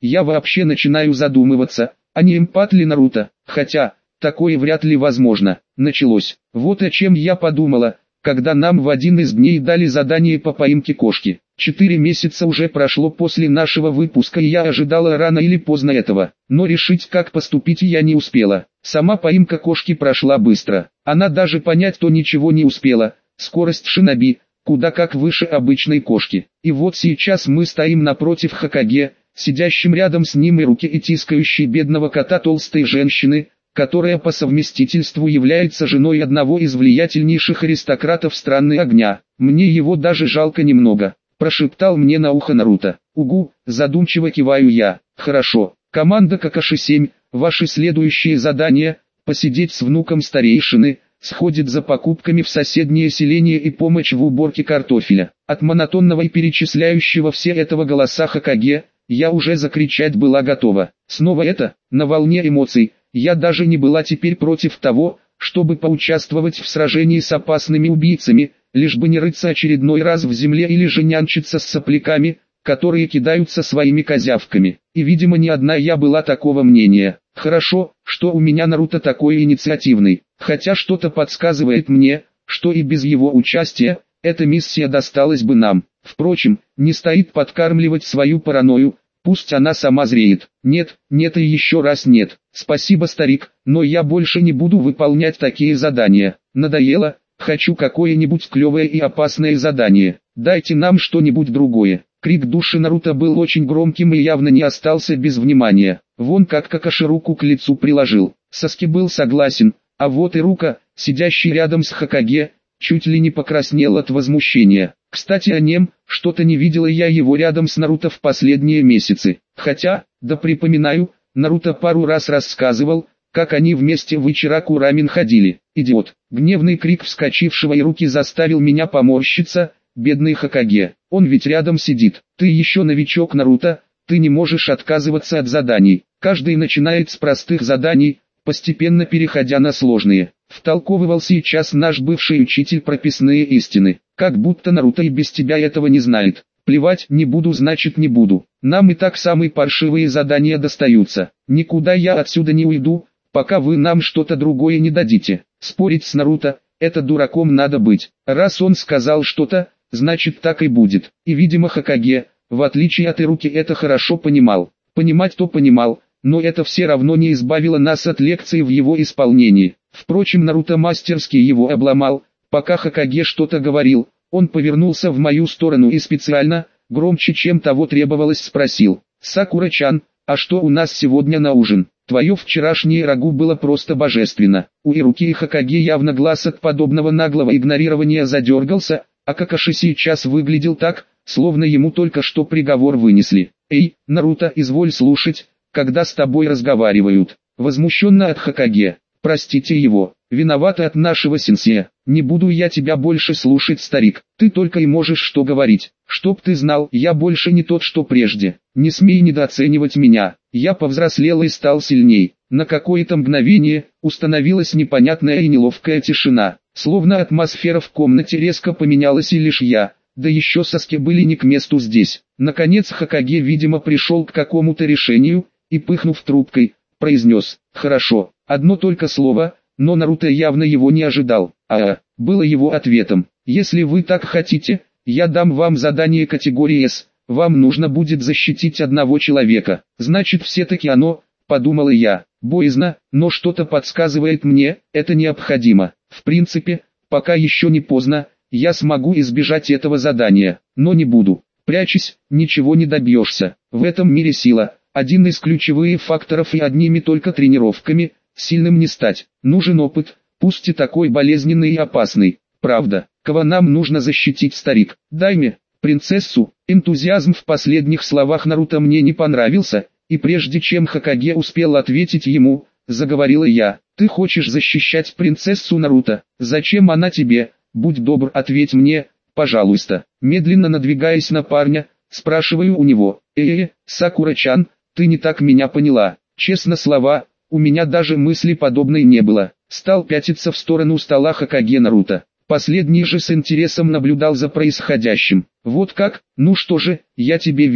я вообще начинаю задумываться, а не эмпат ли Наруто, хотя, такое вряд ли возможно. Началось. Вот о чем я подумала, когда нам в один из дней дали задание по поимке кошки. 4 месяца уже прошло после нашего выпуска, и я ожидала рано или поздно этого, но решить, как поступить, я не успела. Сама поимка кошки прошла быстро, она даже понять-то ничего не успела. Скорость шиноби куда как выше обычной кошки. И вот сейчас мы стоим напротив Хокаге, сидящим рядом с ним и руки и тискающей бедного кота толстой женщины, которая по совместительству является женой одного из влиятельнейших аристократов страны огня. Мне его даже жалко немного, прошептал мне на ухо Наруто. Угу, задумчиво киваю я. Хорошо, команда Какаши-7, ваши следующие задания: посидеть с внуком старейшины, сходит за покупками в соседнее селение и помощь в уборке картофеля. От монотонного и перечисляющего все этого голоса Хокаге, я уже закричать была готова. Снова это, на волне эмоций, я даже не была теперь против того, чтобы поучаствовать в сражении с опасными убийцами, лишь бы не рыться очередной раз в земле или же нянчиться с сопляками, которые кидаются своими козявками. И видимо не одна я была такого мнения. Хорошо, что у меня Наруто такой инициативный, хотя что-то подсказывает мне, что и без его участия, эта миссия досталась бы нам. Впрочем, не стоит подкармливать свою паранойю, пусть она сама зреет. Нет, нет и еще раз нет. Спасибо, старик, но я больше не буду выполнять такие задания. Надоело, хочу какое-нибудь клевое и опасное задание. Дайте нам что-нибудь другое. Крик души Наруто был очень громким и явно не остался без внимания. Вон как Какаши руку к лицу приложил. Саски был согласен, а вот и Рука, сидящий рядом с Хокаге, чуть ли не покраснел от возмущения. Кстати о нем, что-то не видела я его рядом с Наруто в последние месяцы. Хотя, да припоминаю, Наруто пару раз рассказывал, как они вместе в Ичираку рамен ходили. Идиот. Гневный крик вскочившего и Руки заставил меня поморщиться. Бедный Хокаге, он ведь рядом сидит. Ты еще новичок, Наруто, ты не можешь отказываться от заданий. Каждый начинает с простых заданий, постепенно переходя на сложные. Втолковывал сейчас наш бывший учитель прописные истины. Как будто Наруто и без тебя этого не знает. Плевать, не буду значит не буду. Нам и так самые паршивые задания достаются. Никуда я отсюда не уйду, пока вы нам что-то другое не дадите. Спорить с Наруто, это дураком надо быть. Раз он сказал что-то, значит так и будет. И видимо Хокаге, в отличие от Ируки, это хорошо понимал. Понимать-то понимал, но это все равно не избавило нас от лекции в его исполнении. Впрочем, Наруто мастерски его обломал. Пока Хокаге что-то говорил, он повернулся в мою сторону и специально, громче чем того требовалось, спросил: «Сакура-чан, а что у нас сегодня на ужин? Твое вчерашнее рагу было просто божественно». У Ируки и Хокаге явно глаз от подобного наглого игнорирования задергался, а Какаши сейчас выглядел так, словно ему только что приговор вынесли. «Эй, Наруто, изволь слушать, когда с тобой разговаривают». Возмущенно от Хокаге. «Простите его, виновата от нашего сенсея. Не буду я тебя больше слушать, старик, ты только и можешь что говорить. Чтоб ты знал, я больше не тот, что прежде. Не смей недооценивать меня. Я повзрослел и стал сильней». На какое-то мгновение установилась непонятная и неловкая тишина. Словно атмосфера в комнате резко поменялась, и лишь я, да еще Саски были не к месту здесь. Наконец Хокаге, видимо, пришел к какому-то решению, и, пыхнув трубкой, произнес: «Хорошо». Одно только слово, но Наруто явно его не ожидал. Было его ответом: «Если вы так хотите, я дам вам задание категории С, вам нужно будет защитить одного человека». Значит все-таки оно, подумала я. Боязно, но что-то подсказывает мне, это необходимо. В принципе, пока еще не поздно, я смогу избежать этого задания, но не буду. Прячась, ничего не добьешься. В этом мире сила – один из ключевых факторов, и одними только тренировками сильным не стать. Нужен опыт, пусть и такой болезненный и опасный. Правда, кого нам нужно защитить, старик? Дай мне принцессу. Энтузиазм в последних словах Наруто мне не понравился, и прежде чем Хокаге успел ответить ему, заговорила я: «Ты хочешь защищать принцессу, Наруто? Зачем она тебе? Будь добр, ответь мне, пожалуйста». Медленно надвигаясь на парня, спрашиваю у него: Сакура-чан, ты не так меня поняла. Честно слова, у меня даже мысли подобной не было. Стал пятиться в сторону стола Хокаге Наруто. Последний же с интересом наблюдал за происходящим. Вот как? Ну что же, я тебе верю.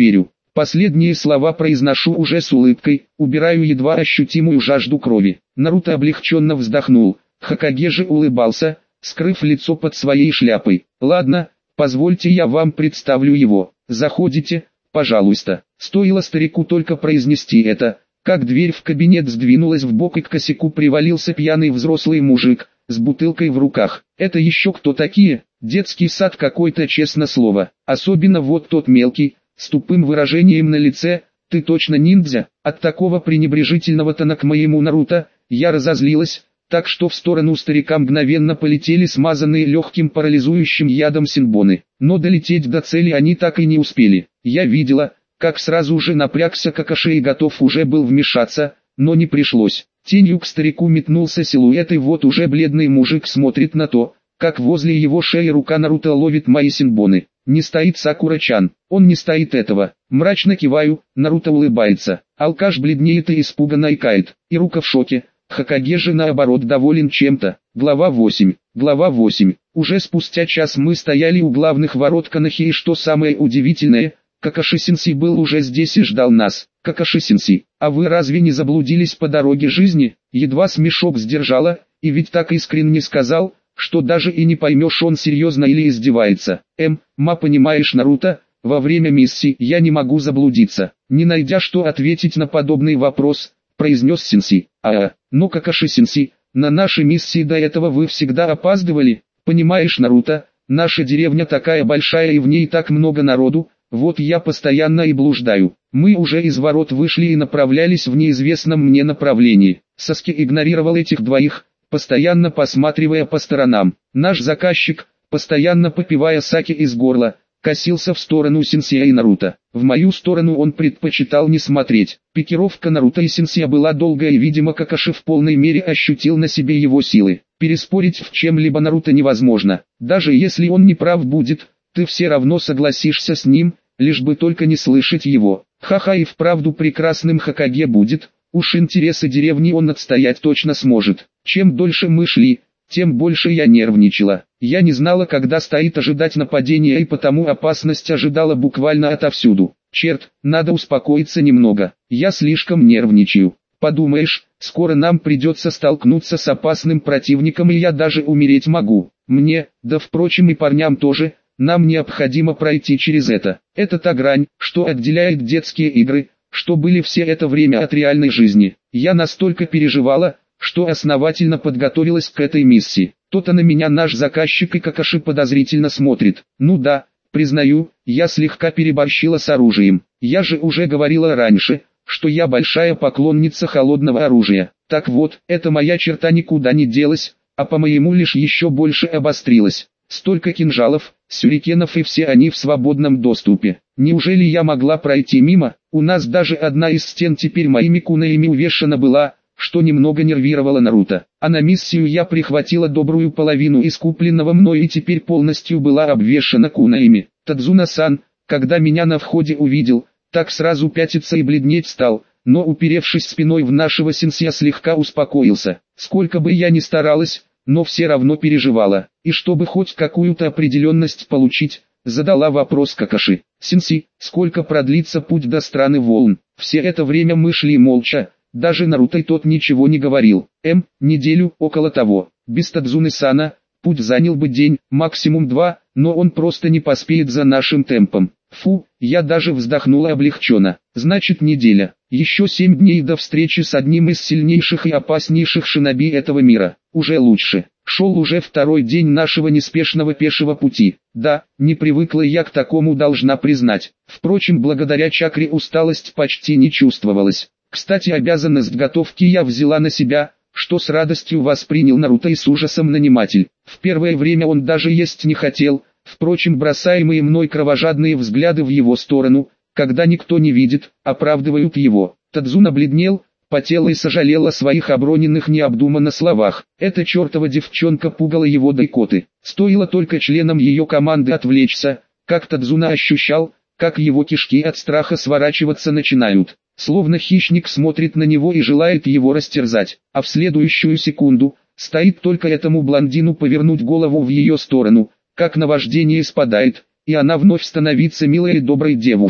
Последние слова произношу уже с улыбкой, убираю едва ощутимую жажду крови. Наруто облегченно вздохнул, Хокаге же улыбался, скрыв лицо под своей шляпой. Ладно, позвольте я вам представлю его. Заходите, пожалуйста. Стоило старику только произнести это, как дверь в кабинет сдвинулась вбок и к косяку привалился пьяный взрослый мужик, с бутылкой в руках. Это еще кто такие? Детский сад какой-то, честно слово. Особенно вот тот мелкий, с тупым выражением на лице. Ты точно ниндзя? От такого пренебрежительного тона к моему Наруто, я разозлилась, так что в сторону старика мгновенно полетели смазанные легким парализующим ядом синбоны. Но долететь до цели они так и не успели. Я видела, как сразу же напрягся Какаши и готов уже был вмешаться, но не пришлось. Тенью к старику метнулся силуэт, и вот уже бледный мужик смотрит на то, как возле его шеи рука Наруто ловит мои синбоны. Не стоит Сакура-чан, он не стоит этого. Мрачно киваю, Наруто улыбается. Алкаш бледнеет и испуганно икает. Ирука в шоке. Хокаге же наоборот доволен чем-то. Глава 8. Глава 8. Уже спустя час мы стояли у главных ворот Канахи, и что самое удивительное, Какаши-сенсей был уже здесь и ждал нас. Какаши-сенсей, а вы разве не заблудились по дороге жизни? Едва смешок сдержала, и ведь так искренне сказал, что даже и не поймешь, он серьезно или издевается. Понимаешь, Наруто, во время миссии я не могу заблудиться. Не найдя что ответить на подобный вопрос, произнес сенсей. Но Какаши-сенсей, на наши миссии до этого вы всегда опаздывали. Понимаешь, Наруто, наша деревня такая большая и в ней так много народу, вот я постоянно и блуждаю. Мы уже из ворот вышли и направлялись в неизвестном мне направлении. Саски игнорировал этих двоих, постоянно посматривая по сторонам. Наш заказчик, постоянно попивая саке из горла, косился в сторону сенсея и Наруто. В мою сторону он предпочитал не смотреть. Пикировка Наруто и сенсея была долгая, и видимо Какаши в полной мере ощутил на себе его силы. Переспорить в чем-либо Наруто невозможно. Даже если он не прав будет, ты все равно согласишься с ним, лишь бы только не слышать его. Ха-ха, и вправду прекрасным Хокаге будет. Уж интересы деревни он отстоять точно сможет. Чем дольше мы шли, тем больше я нервничала. Я не знала, когда стоит ожидать нападения, и потому опасность ожидала буквально отовсюду. Черт, надо успокоиться немного. Я слишком нервничаю. Подумаешь, скоро нам придется столкнуться с опасным противником, и я даже умереть могу. Мне, да впрочем и парням тоже, нам необходимо пройти через это. Это та грань, что отделяет детские игры, что были все это время от реальной жизни. Я настолько переживала, что основательно подготовилась к этой миссии. То-то на меня наш заказчик и Какаши подозрительно смотрит. Ну да, признаю, я слегка переборщила с оружием. Я же уже говорила раньше, что я большая поклонница холодного оружия. Так вот, эта моя черта никуда не делась, а по-моему лишь еще больше обострилась. Столько кинжалов, сюрикенов, и все они в свободном доступе. Неужели я могла пройти мимо? У нас даже одна из стен теперь моими кунаями увешана была, что немного нервировало Наруто. А на миссию я прихватила добрую половину из купленного мной и теперь полностью была обвешана кунаями. Тадзуна-сан, когда меня на входе увидел, так сразу пятиться и бледнеть стал, но уперевшись спиной в нашего сенсея слегка успокоился. Сколько бы я ни старалась, но все равно переживала. И чтобы хоть какую-то определенность получить, задала вопрос Какаши. Сенсей, сколько продлится путь до страны волн? Все это время мы шли молча. Даже Наруто и тот ничего не говорил. Неделю, около того. Без Тадзуны-сана, путь занял бы день, максимум 2, но он просто не поспеет за нашим темпом. Фу, я даже вздохнула облегченно. Значит, неделя. Еще 7 дней до встречи с одним из сильнейших и опаснейших шиноби этого мира. Уже лучше. Шел уже второй день нашего неспешного пешего пути. Да, не привыкла я к такому, должна признать. Впрочем, благодаря чакре усталость почти не чувствовалась. Кстати, обязанность готовки я взяла на себя, что с радостью воспринял Наруто и с ужасом наниматель. В первое время он даже есть не хотел, впрочем, бросаемые мной кровожадные взгляды в его сторону, когда никто не видит, оправдывают его. Тадзуна бледнел, потела и сожалел о своих оброненных необдуманно словах. Эта чертова девчонка пугала его до икоты. Стоило только членам ее команды отвлечься, как Тадзуна ощущал, как его кишки от страха сворачиваться начинают. Словно хищник смотрит на него и желает его растерзать, а в следующую секунду, стоит только этому блондину повернуть голову в ее сторону, как наваждение спадает, и она вновь становится милой и доброй девушкой.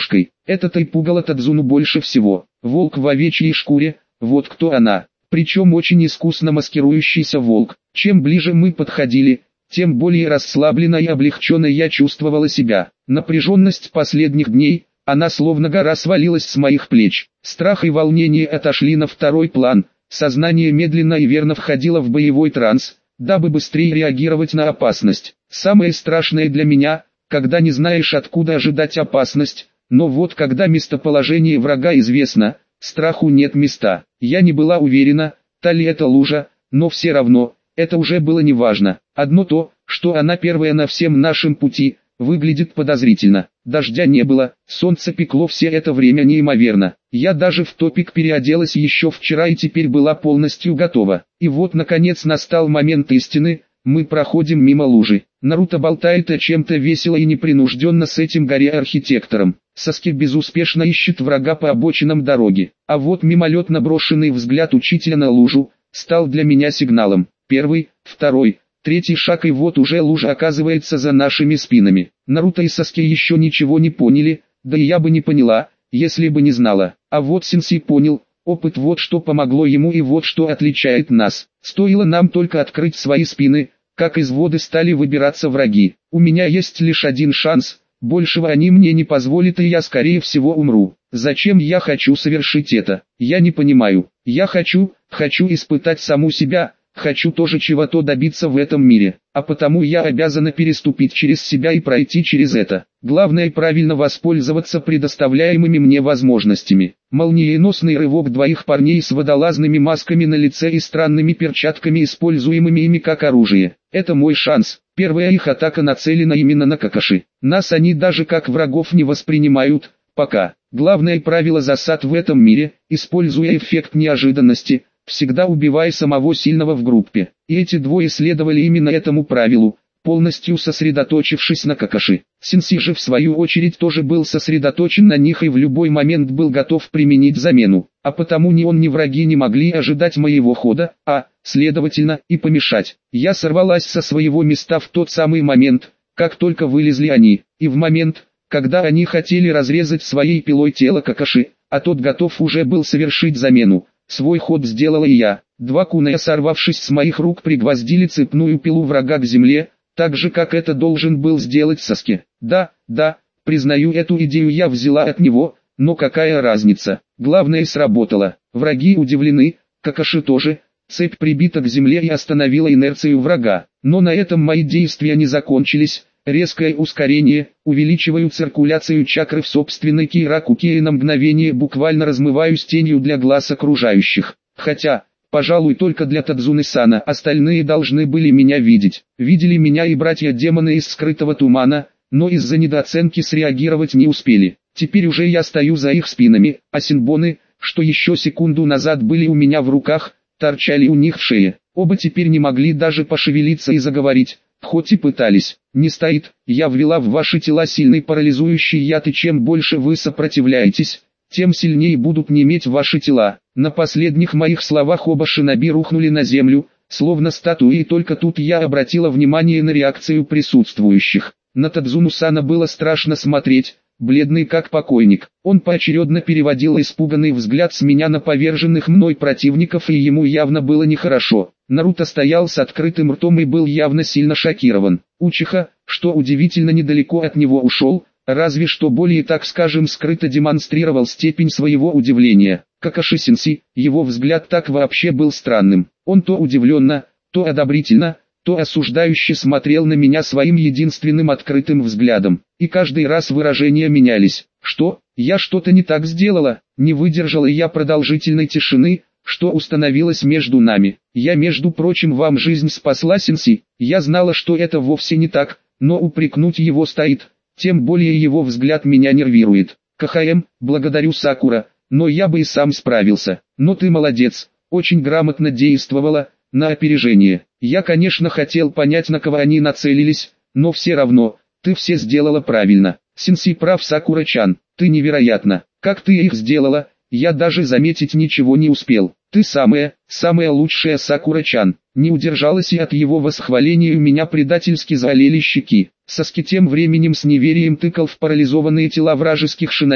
Это-то и пугало Тадзуну больше всего. Волк в овечьей шкуре, вот кто она. Причем очень искусно маскирующийся волк. Чем ближе мы подходили, тем более расслабленно и облегченно я чувствовала себя. Напряженность последних дней, она словно гора свалилась с моих плеч. Страх и волнение отошли на второй план. Сознание медленно и верно входило в боевой транс, дабы быстрее реагировать на опасность. Самое страшное для меня, когда не знаешь, откуда ожидать опасность, но вот когда местоположение врага известно, страху нет места. Я не была уверена, та ли это лужа, но все равно, это уже было неважно. Одно то, что она первая на всем нашем пути, выглядит подозрительно. Дождя не было, солнце пекло все это время неимоверно. Я даже в топик переоделась еще вчера и теперь была полностью готова. И вот наконец настал момент истины, мы проходим мимо лужи. Наруто болтает о чем-то весело и непринужденно с этим горе-архитектором. Саски безуспешно ищет врага по обочинам дороги. А вот мимолетно брошенный взгляд учителя на лужу, стал для меня сигналом. Первый, второй, третий шаг, и вот уже лужа оказывается за нашими спинами. Наруто и Саски еще ничего не поняли, да и я бы не поняла, если бы не знала. А вот сенсей понял, опыт вот что помогло ему и вот что отличает нас. Стоило нам только открыть свои спины, как из воды стали выбираться враги. У меня есть лишь один шанс, большего они мне не позволят и я скорее всего умру. Зачем я хочу совершить это? Я не понимаю. Я хочу испытать саму себя. Хочу тоже чего-то добиться в этом мире, а потому я обязана переступить через себя и пройти через это. Главное правильно воспользоваться предоставляемыми мне возможностями. Молниеносный рывок двоих парней с водолазными масками на лице и странными перчатками, используемыми ими как оружие. Это мой шанс. Первая их атака нацелена именно на Какаши. Нас они даже как врагов не воспринимают, пока. Главное правило засад в этом мире, используя эффект неожиданности, всегда убивай самого сильного в группе. И эти двое следовали именно этому правилу, полностью сосредоточившись на Какаши. Сенсей же в свою очередь тоже был сосредоточен на них и в любой момент был готов применить замену. А потому ни он ни враги не могли ожидать моего хода, а, следовательно, и помешать. Я сорвалась со своего места в тот самый момент, как только вылезли они, и в момент, когда они хотели разрезать своей пилой тело Какаши, а тот готов уже был совершить замену. Свой ход сделала и я. Два кунэя, сорвавшись с моих рук, пригвоздили цепную пилу врага к земле, так же как это должен был сделать Саски. Да, признаю, эту идею я взяла от него, но какая разница, главное сработало. Враги удивлены, Какаши тоже, цепь прибита к земле и остановила инерцию врага. Но на этом мои действия не закончились. Резкое ускорение, увеличиваю циркуляцию чакры в собственной Киракуке и на мгновение буквально размываюсь тенью для глаз окружающих. Хотя, пожалуй, только для Тадзуны-сана остальные должны были меня видеть. Видели меня и братья-демоны из скрытого тумана, но из-за недооценки среагировать не успели. Теперь уже я стою за их спинами, а синбоны, что еще секунду назад были у меня в руках, торчали у них в шее. Оба теперь не могли даже пошевелиться и заговорить. Хоть и пытались. Не стоит, я ввела в ваши тела сильный парализующий яд, и чем больше вы сопротивляетесь, тем сильнее будут неметь ваши тела. На последних моих словах оба шиноби рухнули на землю, словно статуи, и только тут я обратила внимание на реакцию присутствующих. На Тадзуну-сана было страшно смотреть, бледный как покойник. Он поочередно переводил испуганный взгляд с меня на поверженных мной противников, и ему явно было нехорошо. Наруто стоял с открытым ртом и был явно сильно шокирован. Учиха, что удивительно, недалеко от него ушел, разве что более, так скажем, скрыто демонстрировал степень своего удивления. Какаши-сенсей, его взгляд так вообще был странным. Он то удивленно, то одобрительно, то осуждающе смотрел на меня своим единственным открытым взглядом. И каждый раз выражения менялись. Что, я что-то не так сделала? Не выдержала я продолжительной тишины, что установилось между нами. Я, между прочим, вам жизнь спасла, сенсей. Я знала, что это вовсе не так, но упрекнуть его стоит, тем более его взгляд меня нервирует. КХМ, благодарю, Сакура, но я бы и сам справился. Но ты молодец, очень грамотно действовала, на опережение. Я, конечно, хотел понять, на кого они нацелились, но все равно, ты все сделала правильно. Сенсей прав, Сакура-чан, ты невероятна. Как ты их сделала, я даже заметить ничего не успел. Ты самая лучшая, Сакура-чан. Не удержалась, и от его восхваления у меня предательски заолели щеки. Саски тем временем с неверием тыкал в парализованные тела вражеских шиноби,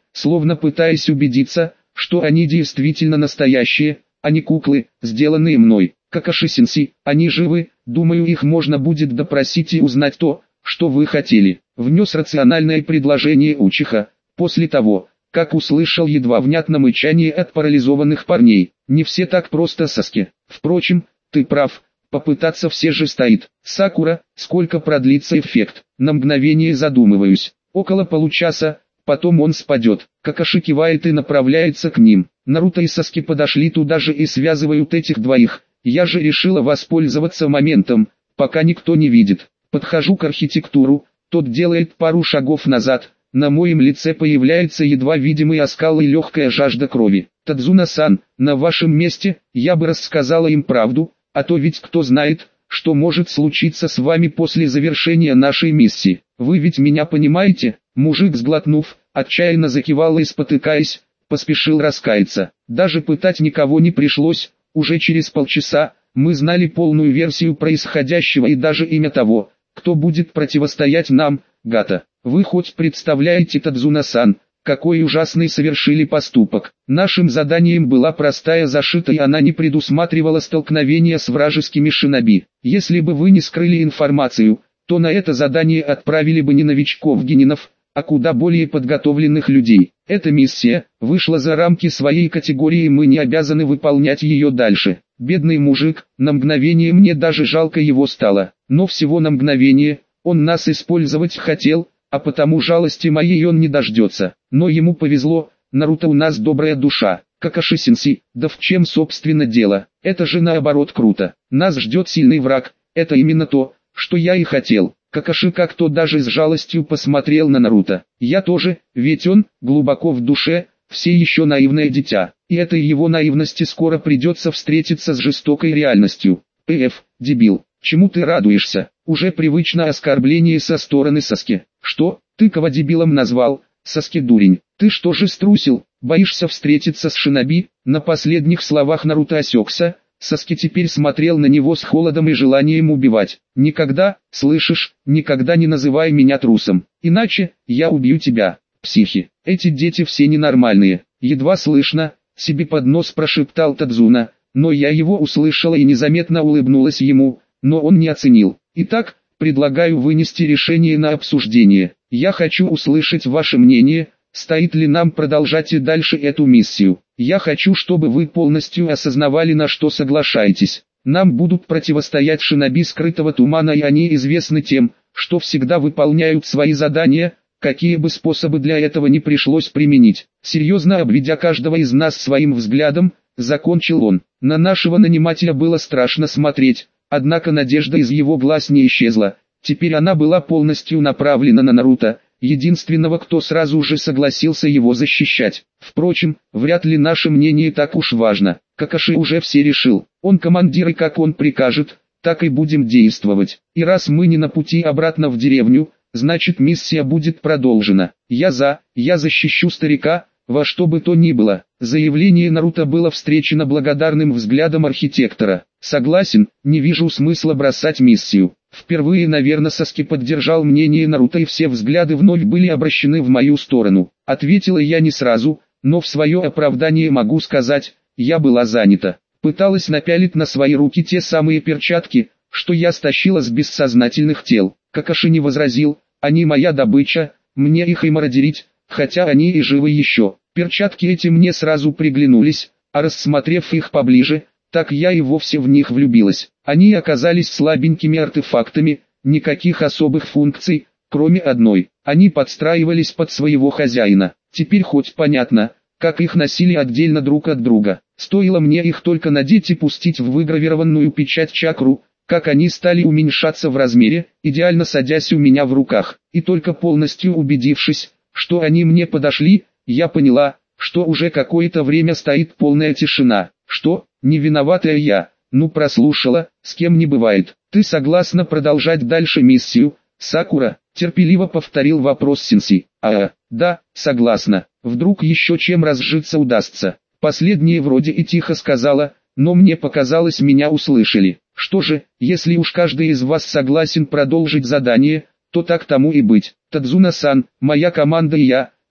словно пытаясь убедиться, что они действительно настоящие, а не куклы, сделанные мной. Какаши-сенсей, они живы, думаю, их можно будет допросить и узнать то, что вы хотели. Внес рациональное предложение Учиха, после того, как услышал едва внятное мычание от парализованных парней. Не все так просто, Саски. Впрочем, ты прав, попытаться все же стоит. Сакура, сколько продлится эффект? На мгновение задумываюсь. Около получаса, потом он спадет. Какаши кивает и направляется к ним. Наруто и Саски подошли туда же и связывают этих двоих. Я же решила воспользоваться моментом, пока никто не видит. Подхожу к архитектуру, тот делает пару шагов назад. На моем лице появляется едва видимый оскал и легкая жажда крови. Тадзуна-сан, на вашем месте, я бы рассказала им правду, а то ведь кто знает, что может случиться с вами после завершения нашей миссии. Вы ведь меня понимаете? Мужик, сглотнув, отчаянно закивал и, спотыкаясь, поспешил раскаяться. Даже пытать никого не пришлось, уже через полчаса мы знали полную версию происходящего и даже имя того, кто будет противостоять нам, Гата. Вы хоть представляете, Тадзуна-сан, какой ужасный совершили поступок? Нашим заданием была простая зашита, и она не предусматривала столкновения с вражескими шиноби. Если бы вы не скрыли информацию, то на это задание отправили бы не новичков-генинов, а куда более подготовленных людей. Эта миссия вышла за рамки своей категории, и мы не обязаны выполнять ее дальше. Бедный мужик, на мгновение мне даже жалко его стало, но всего на мгновение, он нас использовать хотел, а потому жалости моей он не дождется. Но ему повезло, Наруто у нас добрая душа. Какаши-сенсей, да в чем собственно дело? Это же наоборот круто. Нас ждет сильный враг, это именно то, что я и хотел. Какаши как-то даже с жалостью посмотрел на Наруто. Я тоже, ведь он, глубоко в душе, все еще наивное дитя. И этой его наивности скоро придется встретиться с жестокой реальностью. Дебил, чему ты радуешься? Уже привычное оскорбление со стороны Саски. Что, ты кого дебилом назвал? Саски, дурень, ты что же струсил? Боишься встретиться с шиноби? На последних словах Наруто осекся. Саски теперь смотрел на него с холодом и желанием убивать. Никогда, слышишь, никогда не называй меня трусом. Иначе, я убью тебя. Психи, эти дети все ненормальные. Едва слышно, себе под нос прошептал Тадзуна, но я его услышала и незаметно улыбнулась ему, но он не оценил. Итак, предлагаю вынести решение на обсуждение. Я хочу услышать ваше мнение, стоит ли нам продолжать и дальше эту миссию. Я хочу, чтобы вы полностью осознавали, на что соглашаетесь. Нам будут противостоять шиноби скрытого тумана, и они известны тем, что всегда выполняют свои задания, какие бы способы для этого не пришлось применить. Серьезно обведя каждого из нас своим взглядом, закончил он. На нашего нанимателя было страшно смотреть, однако надежда из его глаз не исчезла. Теперь она была полностью направлена на Наруто, единственного, кто сразу же согласился его защищать. Впрочем, вряд ли наше мнение так уж важно. Какаши уже все решил. Он командир, и как он прикажет, так и будем действовать. И раз мы не на пути обратно в деревню, значит миссия будет продолжена. Я защищу старика, во что бы то ни было. Заявление Наруто было встречено благодарным взглядом архитектора. Согласен, не вижу смысла бросать миссию. Впервые, наверное, Саски поддержал мнение Наруто, и все взгляды вновь были обращены в мою сторону. Ответила я не сразу, но в свое оправдание могу сказать, я была занята. Пыталась напялить на свои руки те самые перчатки, что я стащила с бессознательных тел. Какаши не возразил, они моя добыча, мне их и мародерить, хотя они и живы еще. Перчатки эти мне сразу приглянулись, а рассмотрев их поближе, так я и вовсе в них влюбилась. Они оказались слабенькими артефактами, никаких особых функций, кроме одной. Они подстраивались под своего хозяина. Теперь хоть понятно, как их носили отдельно друг от друга. Стоило мне их только надеть и пустить в выгравированную печать чакру, как они стали уменьшаться в размере, идеально садясь у меня в руках. И только полностью убедившись, что они мне подошли, я поняла, что уже какое-то время стоит полная тишина. Что, не виноватая я? Ну, прослушала, с кем не бывает. Ты согласна продолжать дальше миссию, Сакура? Терпеливо повторил вопрос сенсей. Да, согласна. Вдруг еще чем разжиться удастся. Последнее вроде и тихо сказала, но мне показалось, меня услышали. Что же, если уж каждый из вас согласен продолжить задание, то так тому и быть. Тадзуна-сан, моя команда и я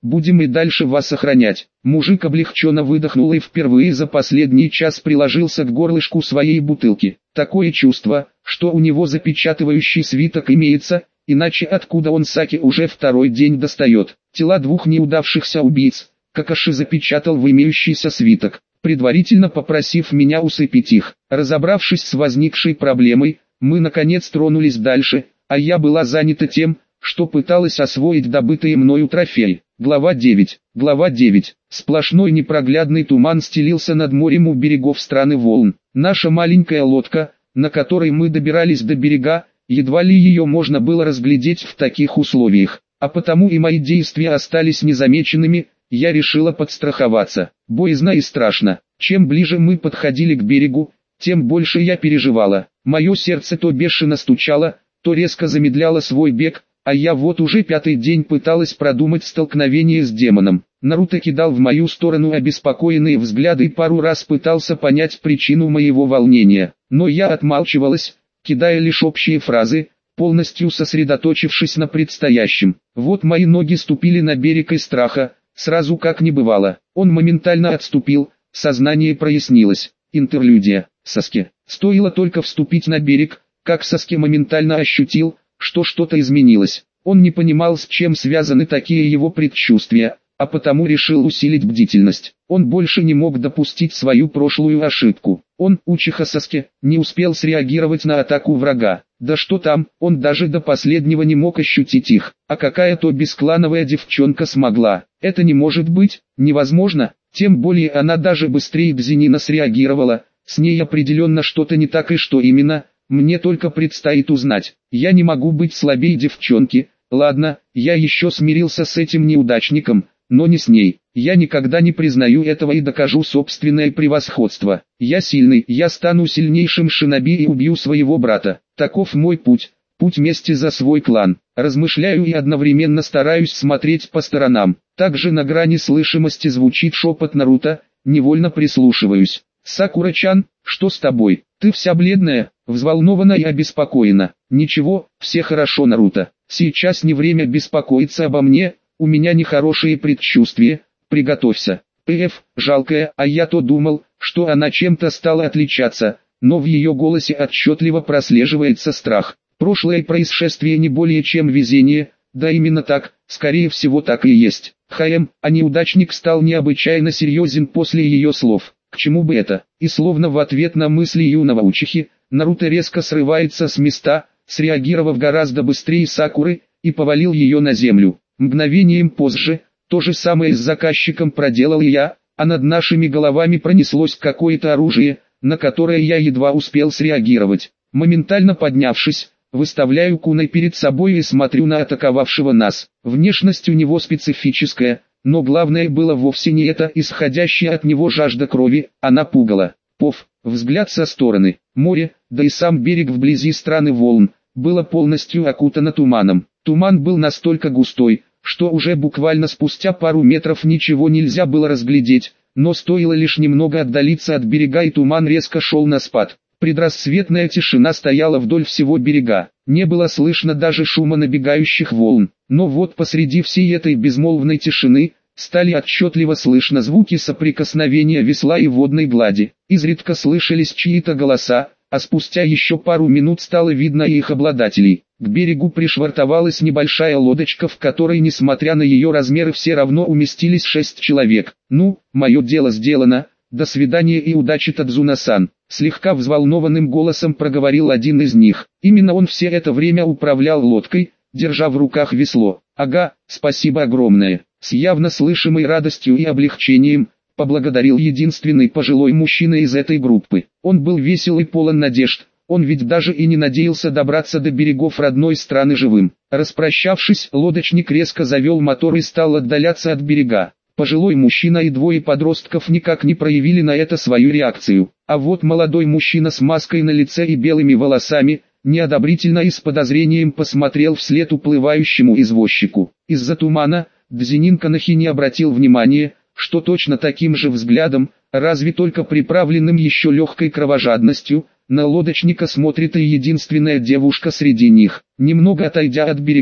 будем и дальше вас охранять». Мужик облегченно выдохнул и впервые за последний час приложился к горлышку своей бутылки. Такое чувство, что у него запечатывающий свиток имеется, иначе откуда он саке уже второй день достает. Тела двух неудавшихся убийц Какаши запечатал в имеющийся свиток, предварительно попросив меня усыпить их. Разобравшись с возникшей проблемой, мы наконец тронулись дальше, а я была занята тем, что пыталась освоить добытые мною трофеи. Глава 9. Глава 9. Сплошной непроглядный туман стелился над морем у берегов страны волн. Наша маленькая лодка, на которой мы добирались до берега, едва ли ее можно было разглядеть в таких условиях, а потому и мои действия остались незамеченными. Я решила подстраховаться. Боязно и страшно. Чем ближе мы подходили к берегу, тем больше я переживала. Мое сердце то бешено стучало, то резко замедляло свой бег, а я вот уже пятый день пыталась продумать столкновение с демоном. Наруто кидал в мою сторону обеспокоенные взгляды и пару раз пытался понять причину моего волнения. Но я отмалчивалась, кидая лишь общие фразы, полностью сосредоточившись на предстоящем. Вот мои ноги ступили на берег и страха, сразу как не бывало. Он моментально отступил, сознание прояснилось. Интерлюдия. Саске. Стоило только вступить на берег, как Саске моментально ощутил, что что-то изменилось. Он не понимал, с чем связаны такие его предчувствия, а потому решил усилить бдительность. Он больше не мог допустить свою прошлую ошибку. Он, Учиха Саске, не успел среагировать на атаку врага. Да что там, он даже до последнего не мог ощутить их. А какая-то бесклановая девчонка смогла. Это не может быть, невозможно. Тем более она даже быстрее Дзенина среагировала. С ней определенно что-то не так, и что именно, мне только предстоит узнать. Я не могу быть слабее девчонки. Ладно, я еще смирился с этим неудачником, но не с ней. Я никогда не признаю этого и докажу собственное превосходство. Я сильный, я стану сильнейшим шиноби и убью своего брата. Таков мой путь, путь мести за свой клан. Размышляю и одновременно стараюсь смотреть по сторонам. Также на грани слышимости звучит шепот Наруто, невольно прислушиваюсь. «Сакура-чан, что с тобой? Ты вся бледная, взволнована и обеспокоена». «Ничего, все хорошо, Наруто. Сейчас не время беспокоиться обо мне, у меня нехорошие предчувствия, приготовься». Жалкая, а я-то думал, что она чем-то стала отличаться, но в ее голосе отчетливо прослеживается страх. Прошлое происшествие не более чем везение, да именно так, скорее всего так и есть. А неудачник стал необычайно серьезен после ее слов. К чему бы это? И словно в ответ на мысли юного Учихи, Наруто резко срывается с места, среагировав гораздо быстрее Сакуры, и повалил ее на землю. Мгновением позже, то же самое с заказчиком проделал и я, а над нашими головами пронеслось какое-то оружие, на которое я едва успел среагировать. Моментально поднявшись, выставляю кунай перед собой и смотрю на атаковавшего нас. Внешность у него специфическая, но главное было вовсе не это исходящая от него жажда крови, она пугала. Взгляд со стороны, море, да и сам берег вблизи страны волн, было полностью окутано туманом. Туман был настолько густой, что уже буквально спустя пару метров ничего нельзя было разглядеть, но стоило лишь немного отдалиться от берега и туман резко шел на спад. Предрассветная тишина стояла вдоль всего берега, не было слышно даже шума набегающих волн, но вот посреди всей этой безмолвной тишины, стали отчетливо слышно звуки соприкосновения весла и водной глади, изредка слышались чьи-то голоса, а спустя еще пару минут стало видно и их обладателей. К берегу пришвартовалась небольшая лодочка, в которой, несмотря на ее размеры, все равно уместились 6 человек. «Ну, мое дело сделано, до свидания и удачи, Тадзуна-сан», слегка взволнованным голосом проговорил один из них. Именно он все это время управлял лодкой, держа в руках весло. «Ага, спасибо огромное», с явно слышимой радостью и облегчением, поблагодарил единственный пожилой мужчина из этой группы. Он был весел и полон надежд, он ведь даже и не надеялся добраться до берегов родной страны живым. Распрощавшись, лодочник резко завел мотор и стал отдаляться от берега. Пожилой мужчина и двое подростков никак не проявили на это свою реакцию. А вот молодой мужчина с маской на лице и белыми волосами, неодобрительно и с подозрением посмотрел вслед уплывающему извозчику. Из-за тумана, Дзенин Канахи не обратил внимания, что точно таким же взглядом, разве только приправленным еще легкой кровожадностью, на лодочника смотрит и единственная девушка среди них. Немного отойдя от берега,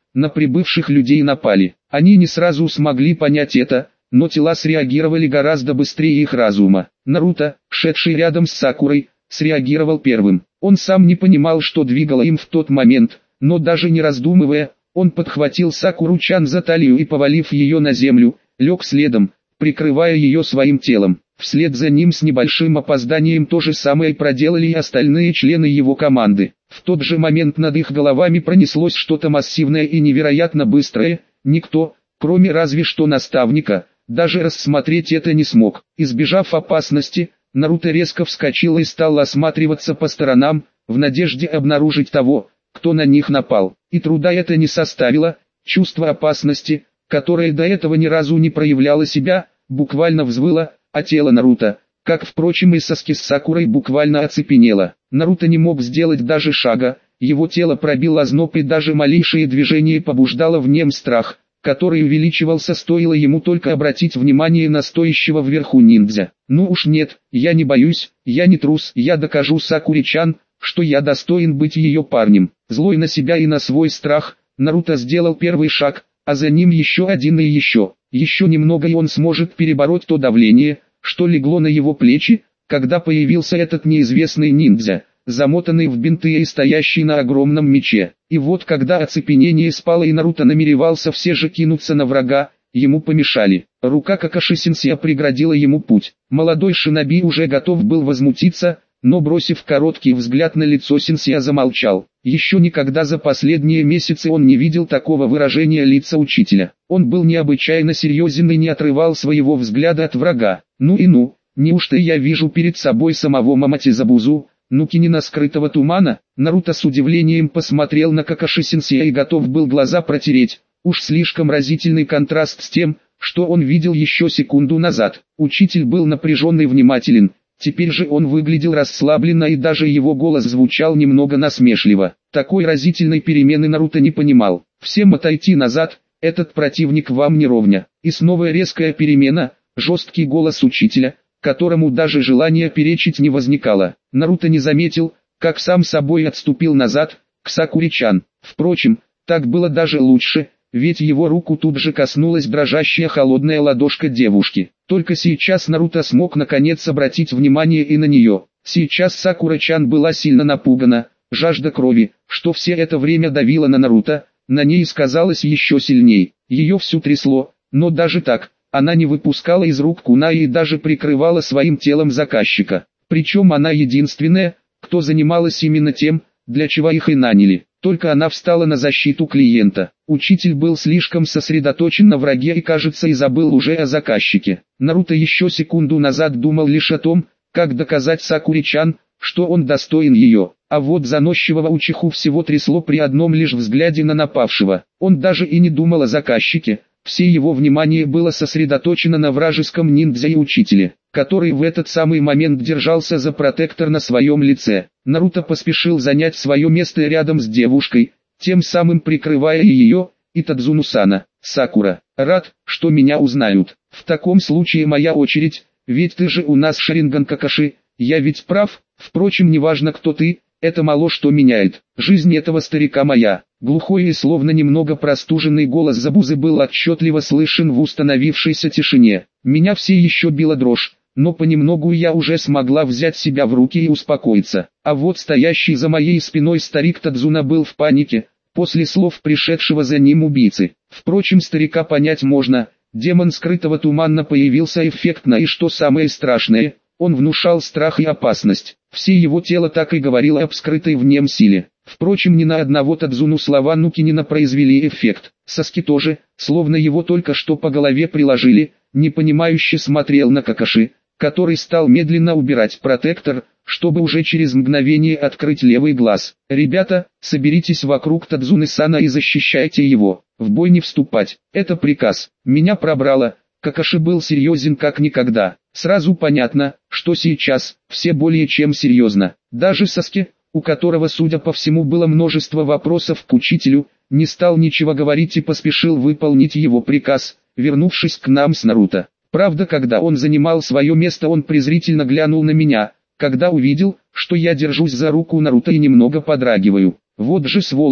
на прибывших людей напали. Они не сразу смогли понять это, но тела среагировали гораздо быстрее их разума. Наруто, шедший рядом с Сакурой, среагировал первым. Он сам не понимал, что двигало им в тот момент, но даже не раздумывая, он подхватил Сакуру-чан за талию и, повалив ее на землю, лег следом, прикрывая ее своим телом. Вслед за ним с небольшим опозданием то же самое проделали и остальные члены его команды. В тот же момент над их головами пронеслось что-то массивное и невероятно быстрое. Никто, кроме разве что наставника, даже рассмотреть это не смог. Избежав опасности, Наруто резко вскочил и стал осматриваться по сторонам, в надежде обнаружить того, кто на них напал. И труда это не составило. Чувство опасности, которое до этого ни разу не проявляло себя, буквально взвыло, а тело Наруто, как впрочем и Саски с Сакурой, буквально оцепенело. Наруто не мог сделать даже шага, его тело пробил озноб и даже малейшее движение побуждало в нем страх, который увеличивался, стоило ему только обратить внимание на стоящего вверху ниндзя. Ну уж нет, я не боюсь, я не трус, я докажу Сакуре-чан, что я достоин быть ее парнем. Злой на себя и на свой страх, Наруто сделал первый шаг, а за ним еще один и еще. Еще немного и он сможет перебороть то давление, что легло на его плечи, когда появился этот неизвестный ниндзя, замотанный в бинты и стоящий на огромном мече. И вот когда оцепенение спало и Наруто намеревался все же кинуться на врага, ему помешали. Рука Какаши-сенсея преградила ему путь. Молодой шиноби уже готов был возмутиться, но бросив короткий взгляд на лицо сенсея, замолчал. Еще никогда за последние месяцы он не видел такого выражения лица учителя. Он был необычайно серьезен и не отрывал своего взгляда от врага. Ну и ну, неужто я вижу перед собой самого Мамати-Забузу, Нукинина скрытого тумана? Наруто с удивлением посмотрел на Какаши-сенсея и готов был глаза протереть. Уж слишком разительный контраст с тем, что он видел еще секунду назад. Учитель был напряжен и внимателен. Теперь же он выглядел расслабленно и даже его голос звучал немного насмешливо. Такой разительной перемены Наруто не понимал. Всем отойти назад, этот противник вам не ровня. И снова резкая перемена, жесткий голос учителя, которому даже желания перечить не возникало. Наруто не заметил, как сам собой отступил назад, к Сакуре-чан. Впрочем, так было даже лучше, ведь его руку тут же коснулась дрожащая холодная ладошка девушки. Только сейчас Наруто смог наконец обратить внимание и на нее. Сейчас Сакура-чан была сильно напугана, жажда крови, что все это время давила на Наруто, на ней сказалось еще сильней. Ее всю трясло, но даже так, она не выпускала из рук кунаи и даже прикрывала своим телом заказчика. Причем она единственная, кто занималась именно тем, для чего их и наняли. Только она встала на защиту клиента. Учитель был слишком сосредоточен на враге и, кажется, и забыл уже о заказчике. Наруто еще секунду назад думал лишь о том, как доказать Сакуре-чан, что он достоин ее. А вот заносчивого Учиху всего трясло при одном лишь взгляде на напавшего. Он даже и не думал о заказчике. Все его внимание было сосредоточено на вражеском ниндзя и учителе, который в этот самый момент держался за протектор на своем лице. Наруто поспешил занять свое место рядом с девушкой, тем самым прикрывая и ее, и Тадзуну-сана. Сакура, рад, что меня узнают. В таком случае моя очередь, ведь ты же у нас Шаринган Какаши, я ведь прав. Впрочем, неважно кто ты, это мало что меняет. Жизнь этого старика моя. Глухой и словно немного простуженный голос Забузы был отчетливо слышен в установившейся тишине. Меня все еще била дрожь, но понемногу я уже смогла взять себя в руки и успокоиться. А вот стоящий за моей спиной старик Тадзуна был в панике, после слов пришедшего за ним убийцы. Впрочем, старика понять можно, демон скрытого тумана появился эффектно и, что самое страшное, он внушал страх и опасность. Все его тело так и говорило об скрытой в нем силе. Впрочем, ни на одного Тадзуну слова Нукинина произвели эффект. Саски тоже, словно его только что по голове приложили, непонимающе смотрел на Какаши, который стал медленно убирать протектор, чтобы уже через мгновение открыть левый глаз. «Ребята, соберитесь вокруг Тадзуны-сана и защищайте его. В бой не вступать. Это приказ. Меня пробрало». Какаши был серьезен как никогда. Сразу понятно, что сейчас все более чем серьезно. Даже Саски, у которого, судя по всему, было множество вопросов к учителю, не стал ничего говорить и поспешил выполнить его приказ, вернувшись к нам с Наруто. Правда, когда он занимал свое место, он презрительно глянул на меня, когда увидел, что я держусь за руку Наруто и немного подрагиваю. Вот же сволочь,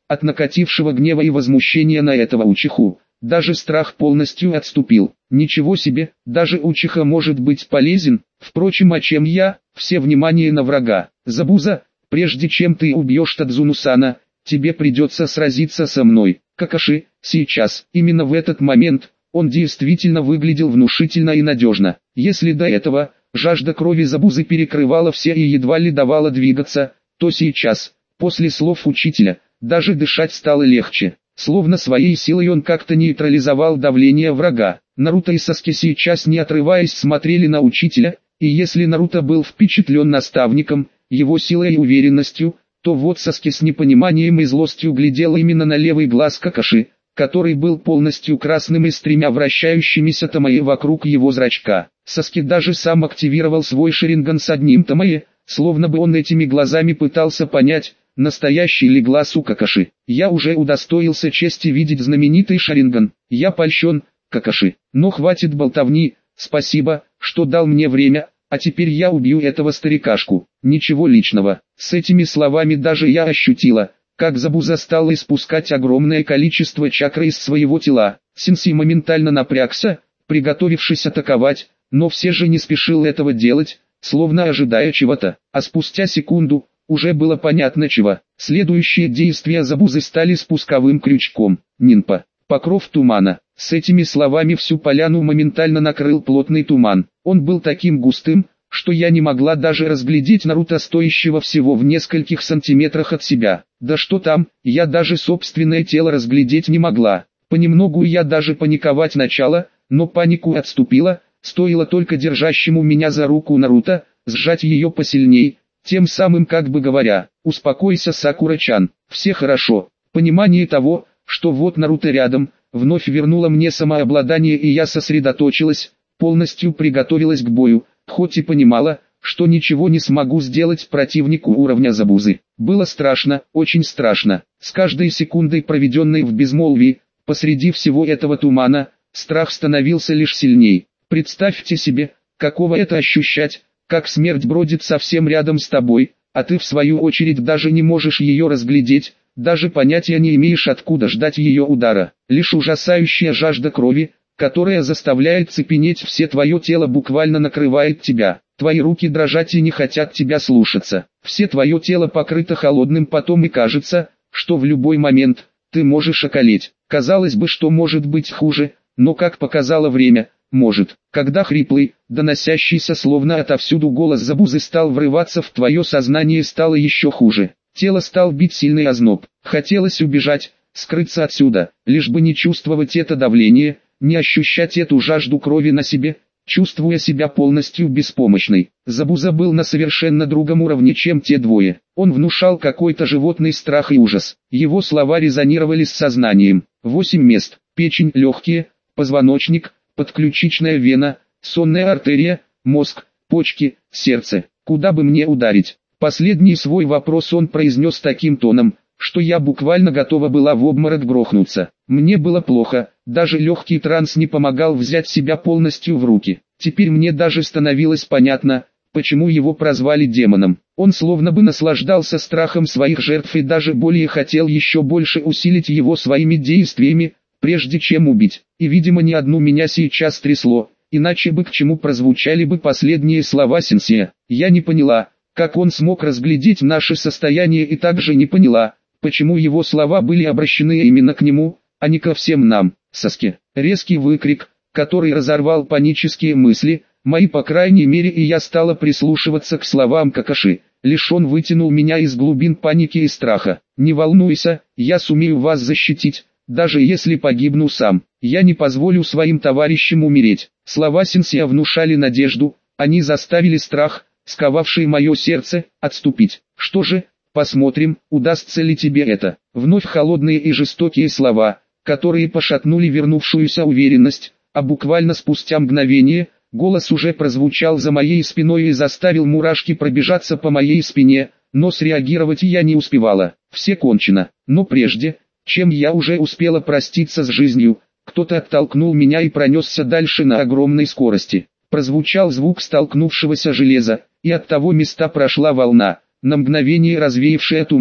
от накатившего гнева и возмущения на этого учиху. Даже страх полностью отступил. Ничего себе, даже учиха может быть полезен. Впрочем, а чем я? Все внимание на врага. Забуза, прежде чем ты убьешь Тадзуну-сана, тебе придется сразиться со мной. Какаши, сейчас. Именно в этот момент он действительно выглядел внушительно и надежно. Если до этого жажда крови Забузы перекрывала все и едва ли давала двигаться, то сейчас, после слов учителя, даже дышать стало легче. Словно своей силой он как-то нейтрализовал давление врага. Наруто и Саски сейчас не отрываясь смотрели на учителя, и если Наруто был впечатлен наставником, его силой и уверенностью, то вот Саски с непониманием и злостью глядел именно на левый глаз Какаши, который был полностью красным и с тремя вращающимися томаи вокруг его зрачка. Саски даже сам активировал свой шаринган с одним томаи, словно бы он этими глазами пытался понять, настоящий ли глаз у Какаши. Я уже удостоился чести видеть знаменитый шаринган. Я польщен, Какаши. Но хватит болтовни, спасибо, что дал мне время, а теперь я убью этого старикашку. Ничего личного. С этими словами даже я ощутила, как Забуза стала испускать огромное количество чакры из своего тела. Сенсей моментально напрягся, приготовившись атаковать, но все же не спешил этого делать, словно ожидая чего-то. А спустя секунду, уже было понятно чего. Следующие действия Забузы стали спусковым крючком. Нинпа. Покров тумана. С этими словами всю поляну моментально накрыл плотный туман. Он был таким густым, что я не могла даже разглядеть Наруто, стоящего всего в нескольких сантиметрах от себя. Да что там, я даже собственное тело разглядеть не могла. Понемногу я даже паниковать начала, но панику отступила, стоило только держащему меня за руку Наруто сжать ее посильней, тем самым как бы говоря: «Успокойся, Сакура-чан, все хорошо». Понимание того, что вот Наруто рядом, вновь вернуло мне самообладание, и я сосредоточилась, полностью приготовилась к бою, хоть и понимала, что ничего не смогу сделать противнику уровня Забузы. Было страшно, очень страшно. С каждой секундой, проведенной в безмолвии, посреди всего этого тумана, страх становился лишь сильней. Представьте себе, каково это ощущать, как смерть бродит совсем рядом с тобой, а ты в свою очередь даже не можешь ее разглядеть, даже понятия не имеешь, откуда ждать ее удара. Лишь ужасающая жажда крови, которая заставляет цепенеть все твое тело, буквально накрывает тебя. Твои руки дрожат и не хотят тебя слушаться. Все твое тело покрыто холодным потом, и кажется, что в любой момент ты можешь околеть. Казалось бы, что может быть хуже, но, как показало время, может. Когда хриплый, доносящийся словно отовсюду голос Забузы стал врываться в твое сознание, стало еще хуже. Тело стал бить сильный озноб. Хотелось убежать, скрыться отсюда, лишь бы не чувствовать это давление, не ощущать эту жажду крови на себе, чувствуя себя полностью беспомощной. Забуза был на совершенно другом уровне, чем те двое. Он внушал какой-то животный страх и ужас. Его слова резонировали с сознанием. 8 мест: печень, легкие, позвоночник, подключичная вена, сонная артерия, мозг, почки, сердце. Куда бы мне ударить? Последний свой вопрос он произнес таким тоном, что я буквально готова была в обморок грохнуться. Мне было плохо, даже легкий транс не помогал взять себя полностью в руки. Теперь мне даже становилось понятно, почему его прозвали демоном. Он словно бы наслаждался страхом своих жертв и даже более хотел еще больше усилить его своими действиями, прежде чем убить. И видимо не одну меня сейчас трясло, иначе бы к чему прозвучали бы последние слова сенсея. Я не поняла, как он смог разглядеть наше состояние, и также не поняла, почему его слова были обращены именно к нему, а не ко всем нам. Саски. Резкий выкрик, который разорвал панические мысли, мои по крайней мере, и я стала прислушиваться к словам Какаши. Лишь он вытянул меня из глубин паники и страха. «Не волнуйся, я сумею вас защитить, даже если погибну сам. Я не позволю своим товарищам умереть». Слова сенсея внушали надежду, они заставили страх, сковавший мое сердце, отступить. Что же, посмотрим, удастся ли тебе это. Вновь холодные и жестокие слова, которые пошатнули вернувшуюся уверенность, а буквально спустя мгновение, голос уже прозвучал за моей спиной и заставил мурашки пробежаться по моей спине, но среагировать я не успевала. Все кончено. Но прежде, чем я уже успела проститься с жизнью, кто-то оттолкнул меня и пронесся дальше на огромной скорости. Прозвучал звук столкнувшегося железа, и от того места прошла волна, на мгновение развеявшая туман.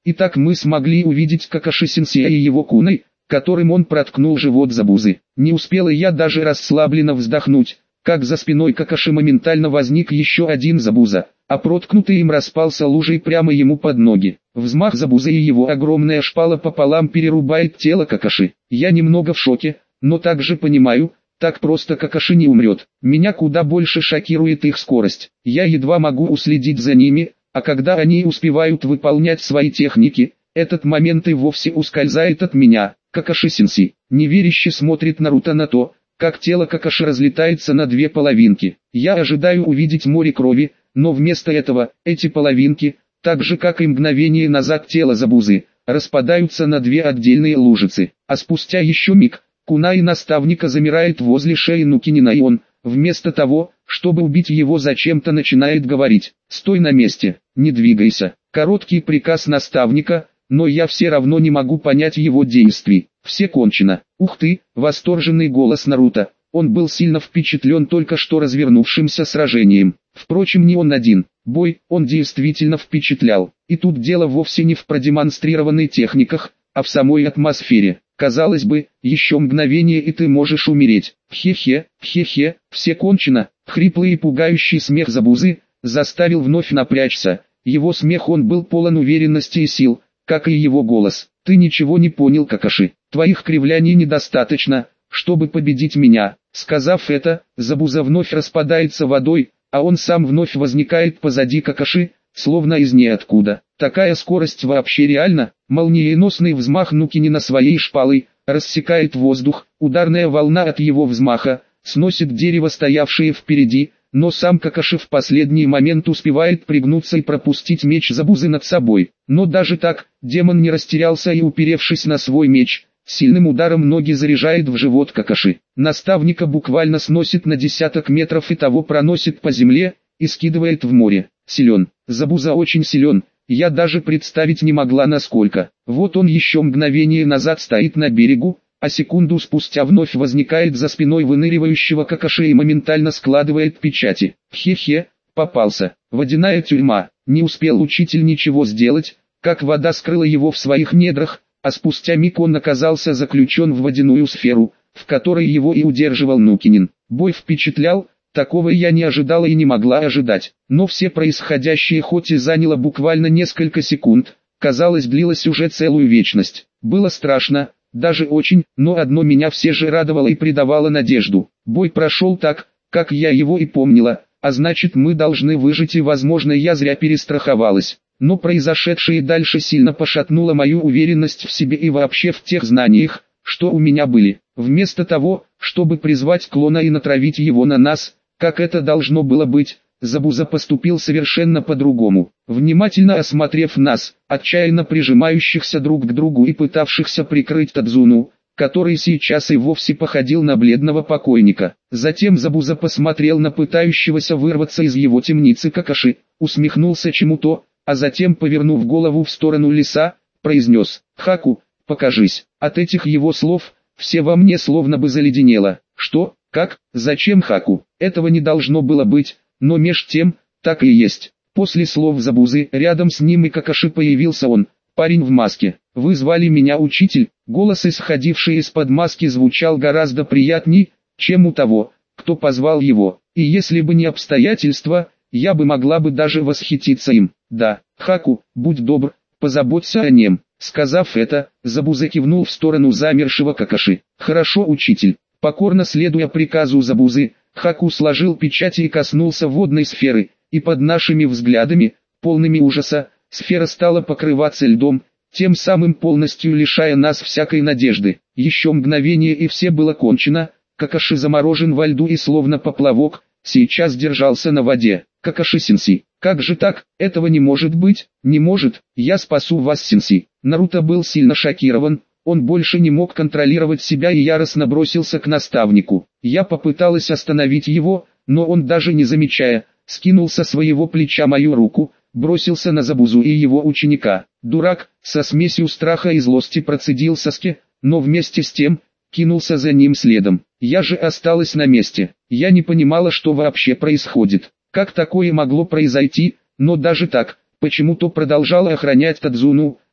И так мы смогли увидеть Какаши-сенсея и его куной, которым он проткнул живот Забузы. Не успела я даже расслабленно вздохнуть, как за спиной Какаши моментально возник еще один Забуза, а проткнутый им распался лужей прямо ему под ноги. Взмах Забузы и его огромная шпала пополам перерубает тело Какаши. Я немного в шоке, но также понимаю, так просто Какаши не умрет. Меня куда больше шокирует их скорость. Я едва могу уследить за ними, а когда они успевают выполнять свои техники, этот момент и вовсе ускользает от меня. Какаши-сенсей неверяще смотрит Наруто на то, как тело Какаши разлетается на две половинки. Я ожидаю увидеть море крови, но вместо этого, эти половинки, так же как и мгновение назад тело Забузы, распадаются на две отдельные лужицы. А спустя еще миг, кунай наставника замирает возле шеи Нукинина, и он, вместо того, чтобы убить его, зачем-то начинает говорить: «Стой на месте, не двигайся». Короткий приказ наставника, но я все равно не могу понять его действий. Все кончено. Ух ты, восторженный голос Наруто. Он был сильно впечатлен только что развернувшимся сражением. Впрочем, не он один. Бой, он действительно впечатлял. И тут дело вовсе не в продемонстрированной техниках, а в самой атмосфере. Казалось бы, еще мгновение и ты можешь умереть. Хе-хе, хе-хе, все кончено. Хриплый и пугающий смех Забузы заставил вновь напрячься. Его смех, он был полон уверенности и сил, как и его голос. Ты ничего не понял, Какаши. Твоих кривляний недостаточно, чтобы победить меня. Сказав это, Забуза вновь распадается водой, а он сам вновь возникает позади Какаши, словно из ниоткуда. Такая скорость вообще реальна? Молниеносный взмах Нукинина своей шпалой рассекает воздух, ударная волна от его взмаха сносит дерево, стоявшее впереди, но сам Какаши в последний момент успевает пригнуться и пропустить меч Забузы над собой. Но даже так, демон не растерялся и, уперевшись на свой меч, сильным ударом ноги заряжает в живот Какаши. Наставника буквально сносит на десяток метров и того проносит по земле и скидывает в море. Силен. Забуза очень силен, я даже представить не могла насколько. Вот он еще мгновение назад стоит на берегу, а секунду спустя вновь возникает за спиной выныривающего Какаши и моментально складывает печати. Хе-хе, попался. Водяная тюрьма. Не успел учитель ничего сделать, как вода скрыла его в своих недрах, а спустя миг он оказался заключен в водяную сферу, в которой его и удерживал Нукинин. Бой впечатлял, такого я не ожидала и не могла ожидать. Но все происходящее хоть и заняло буквально несколько секунд, казалось, длилось уже целую вечность. Было страшно, даже очень, но одно меня все же радовало и придавало надежду. Бой прошел так, как я его и помнила, а значит, мы должны выжить, и возможно, я зря перестраховалась. Но произошедшее дальше сильно пошатнуло мою уверенность в себе и вообще в тех знаниях, что у меня были. Вместо того, чтобы призвать клона и натравить его на нас, как это должно было быть, Забуза поступил совершенно по-другому. Внимательно осмотрев нас, отчаянно прижимающихся друг к другу и пытавшихся прикрыть Тадзуну, который сейчас и вовсе походил на бледного покойника. Затем Забуза посмотрел на пытающегося вырваться из его темницы Какаши, усмехнулся чему-то, а затем, повернув голову в сторону леса, произнес: «Хаку, покажись». От этих его слов все во мне словно бы заледенело. Что? Как? Зачем Хаку? Этого не должно было быть, но меж тем, так и есть. После слов Забузы, рядом с ним и Какаши появился он, парень в маске. «Вы звали меня учитель?» Голос, исходивший из-под маски, звучал гораздо приятней, чем у того, кто позвал его. И если бы не обстоятельства, я бы могла бы даже восхититься им. «Да, Хаку, будь добр, позаботься о нем». Сказав это, Забуза кивнул в сторону замершего Какаши. «Хорошо, учитель». Покорно следуя приказу Забузы, Хаку сложил печати и коснулся водной сферы, и под нашими взглядами, полными ужаса, сфера стала покрываться льдом, тем самым полностью лишая нас всякой надежды. Еще мгновение и все было кончено. Какаши заморожен во льду и словно поплавок, сейчас держался на воде. «Какаши-сенсей, как же так? Этого не может быть!» «Не может, я спасу вас, сенсей!» Наруто был сильно шокирован. Он больше не мог контролировать себя и яростно бросился к наставнику. Я попыталась остановить его, но он, даже не замечая, скинул со своего плеча мою руку, бросился на Забузу и его ученика. «Дурак!» — со смесью страха и злости процедил Саске, но вместе с тем, кинулся за ним следом. Я же осталась на месте. Я не понимала, что вообще происходит. Как такое могло произойти, но даже так, почему-то продолжала охранять Тадзуну,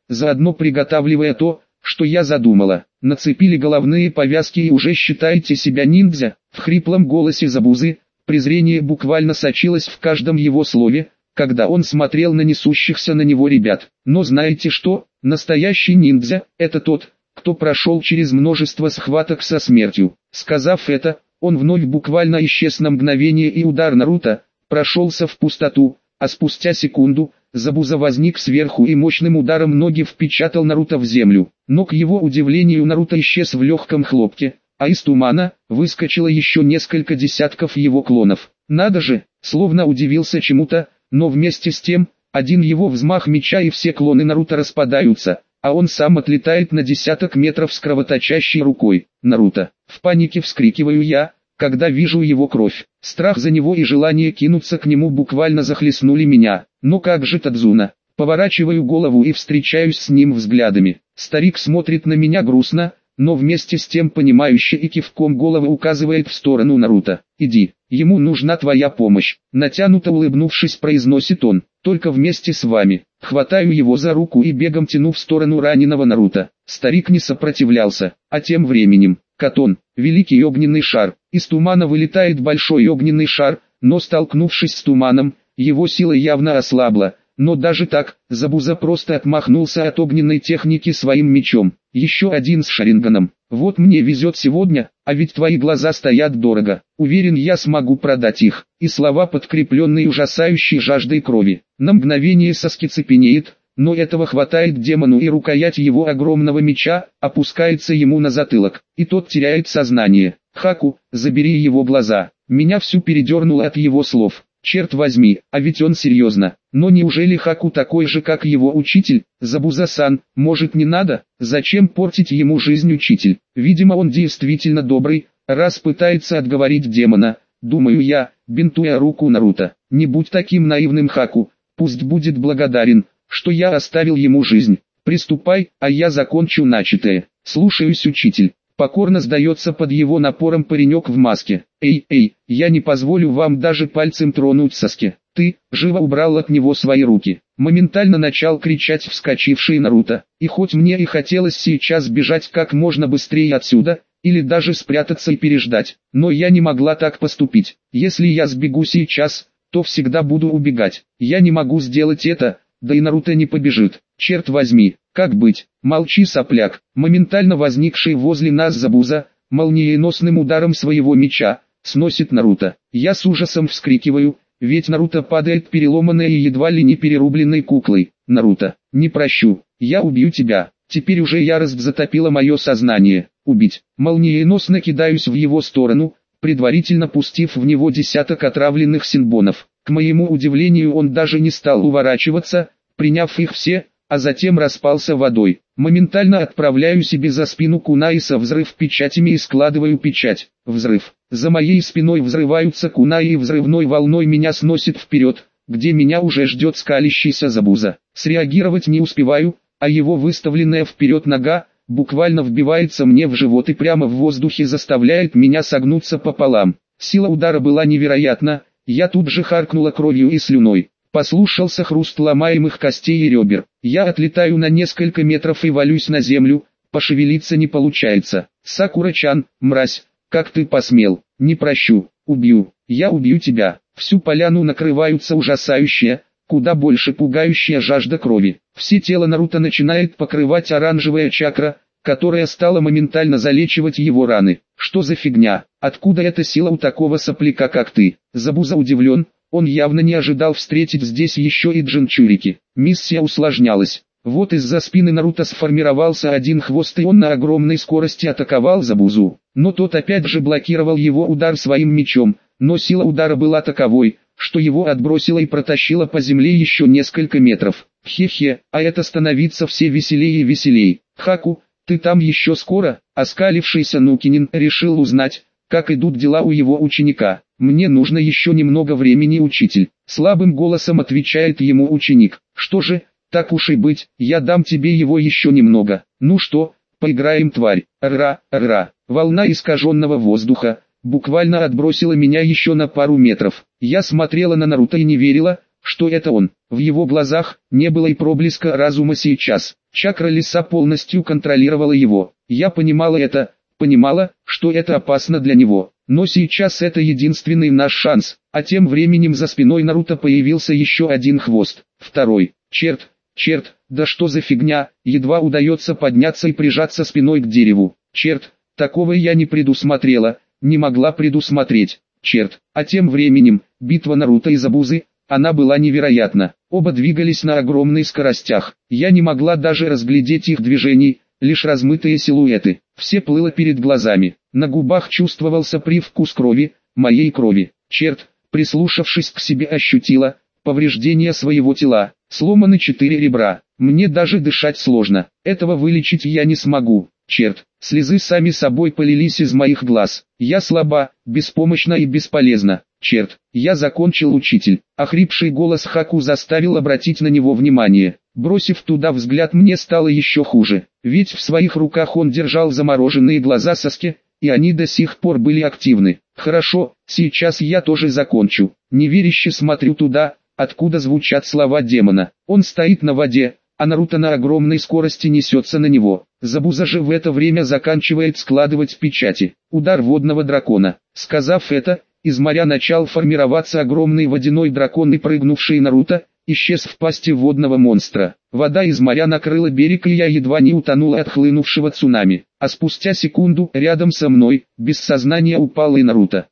заодно приготавливая то, что я задумала. Нацепили головные повязки и уже считаете себя ниндзя? В хриплом голосе Забузы презрение буквально сочилось в каждом его слове, когда он смотрел на несущихся на него ребят. Но знаете что? Настоящий ниндзя – это тот, кто прошел через множество схваток со смертью. Сказав это, он вновь буквально исчез на мгновение, и удар Наруто прошелся в пустоту, а спустя секунду Забуза возник сверху и мощным ударом ноги впечатал Наруто в землю. Но к его удивлению Наруто исчез в легком хлопке, а из тумана выскочило еще несколько десятков его клонов. Надо же, словно удивился чему-то, но вместе с тем, один его взмах меча и все клоны Наруто распадаются, а он сам отлетает на десяток метров с кровоточащей рукой. Наруто. В панике вскрикиваю я, когда вижу его кровь. Страх за него и желание кинуться к нему буквально захлестнули меня. Но как же Тадзуна? Поворачиваю голову и встречаюсь с ним взглядами. Старик смотрит на меня грустно, но вместе с тем понимающе и кивком головы указывает в сторону Наруто. «Иди, ему нужна твоя помощь», натянуто улыбнувшись произносит он. «Только вместе с вами». Хватаю его за руку и бегом тяну в сторону раненого Наруто. Старик не сопротивлялся, а тем временем, Катон, великий огненный шар. Из тумана вылетает большой огненный шар, но столкнувшись с туманом, его сила явно ослабла. Но даже так, Забуза просто отмахнулся от огненной техники своим мечом. Еще один с шаринганом. Вот мне везет сегодня, а ведь твои глаза стоят дорого. Уверен, я смогу продать их. И слова, подкрепленные ужасающей жаждой крови. На мгновение Саски цепенеет, но этого хватает демону, и рукоять его огромного меча опускается ему на затылок, и тот теряет сознание. «Хаку, забери его глаза». Меня всю передернуло от его слов. Черт возьми, а ведь он серьезно. Но неужели Хаку такой же, как его учитель? Забуза-сан, может, не надо? Зачем портить ему жизнь, учитель? Видимо, он действительно добрый, раз пытается отговорить демона. Думаю я, бинтуя руку Наруто. Не будь таким наивным, Хаку. Пусть будет благодарен, что я оставил ему жизнь. Приступай, а я закончу начатое. Слушаюсь, учитель. Покорно сдается под его напором паренек в маске. «Эй, я не позволю вам даже пальцем тронуть Саски». «Ты!» – живо убрал от него свои руки. Моментально начал кричать вскочивший Наруто. И хоть мне и хотелось сейчас бежать как можно быстрее отсюда, или даже спрятаться и переждать, но я не могла так поступить. Если я сбегу сейчас, то всегда буду убегать. Я не могу сделать это, да и Наруто не побежит. Черт возьми, как быть? Молчи, сопляк. Моментально возникший возле нас Забуза, молниеносным ударом своего меча, сносит Наруто. Я с ужасом вскрикиваю, ведь Наруто падает переломанной и едва ли не перерубленной куклой. Наруто, не прощу, я убью тебя. Теперь уже ярость затопила мое сознание. Убить. Молниеносно кидаюсь в его сторону, предварительно пустив в него десяток отравленных синбонов. К моему удивлению, он даже не стал уворачиваться, приняв их все, а затем распался водой. Моментально отправляю себе за спину кунаи со взрыв печатями и складываю печать. Взрыв. За моей спиной взрываются кунаи и взрывной волной меня сносит вперед, где меня уже ждет скалящийся Забуза. Среагировать не успеваю, а его выставленная вперед нога буквально вбивается мне в живот и прямо в воздухе заставляет меня согнуться пополам. Сила удара была невероятна, я тут же харкнула кровью и слюной. Послушался хруст ломаемых костей и ребер. Я отлетаю на несколько метров и валюсь на землю, пошевелиться не получается. Сакура-чан, мразь, как ты посмел? Не прощу, убью, я убью тебя. Всю поляну накрываются ужасающие, куда больше пугающая жажда крови. Все тело Наруто начинает покрывать оранжевая чакра, которая стала моментально залечивать его раны. Что за фигня? Откуда эта сила у такого сопляка, как ты? Забуза удивлен. Он явно не ожидал встретить здесь еще и джинчурики. Миссия усложнялась. Вот из-за спины Наруто сформировался один хвост, и он на огромной скорости атаковал Забузу. Но тот опять же блокировал его удар своим мечом, но сила удара была таковой, что его отбросило и протащило по земле еще несколько метров. Хе-хе, а это становится все веселее и веселей. Хаку, ты там еще скоро? Оскалившийся Нукинин решил узнать, как идут дела у его ученика. «Мне нужно еще немного времени, учитель», — слабым голосом отвечает ему ученик. «Что же, так уж и быть, я дам тебе его еще немного. Ну что, поиграем, тварь?» Ра. Волна искаженного воздуха буквально отбросила меня еще на пару метров. Я смотрела на Наруто и не верила, что это он. В его глазах не было и проблеска разума сейчас. Чакра леса полностью контролировала его. Я понимала это, понимала, что это опасно для него. Но сейчас это единственный наш шанс. А тем временем за спиной Наруто появился еще один хвост. Второй. Черт, да что за фигня, едва удается подняться и прижаться спиной к дереву. Черт, такого я не предусмотрела, не могла предусмотреть. Черт, а тем временем, битва Наруто и Забузы, она была невероятна. Оба двигались на огромных скоростях. Я не могла даже разглядеть их движений, лишь размытые силуэты. Все плыло перед глазами. На губах чувствовался привкус крови, моей крови. Черт, прислушавшись к себе, ощутила повреждение своего тела. Сломаны 4 ребра. Мне даже дышать сложно. Этого вылечить я не смогу. Черт, слезы сами собой полились из моих глаз. Я слаба, беспомощна и бесполезна. Черт, я закончил, учитель. Охрипший голос Хаку заставил обратить на него внимание. Бросив туда взгляд, мне стало еще хуже. Ведь в своих руках он держал замороженные глаза Саски, и они до сих пор были активны. Хорошо, сейчас я тоже закончу. Неверяще смотрю туда, откуда звучат слова демона. Он стоит на воде, а Наруто на огромной скорости несется на него. Забуза же в это время заканчивает складывать печати. Удар водного дракона. Сказав это, из моря начал формироваться огромный водяной дракон, и прыгнувший Наруто исчез в пасти водного монстра. Вода из моря накрыла берег, и я едва не утонула от хлынувшего цунами. А спустя секунду рядом со мной, без сознания, упал и Наруто.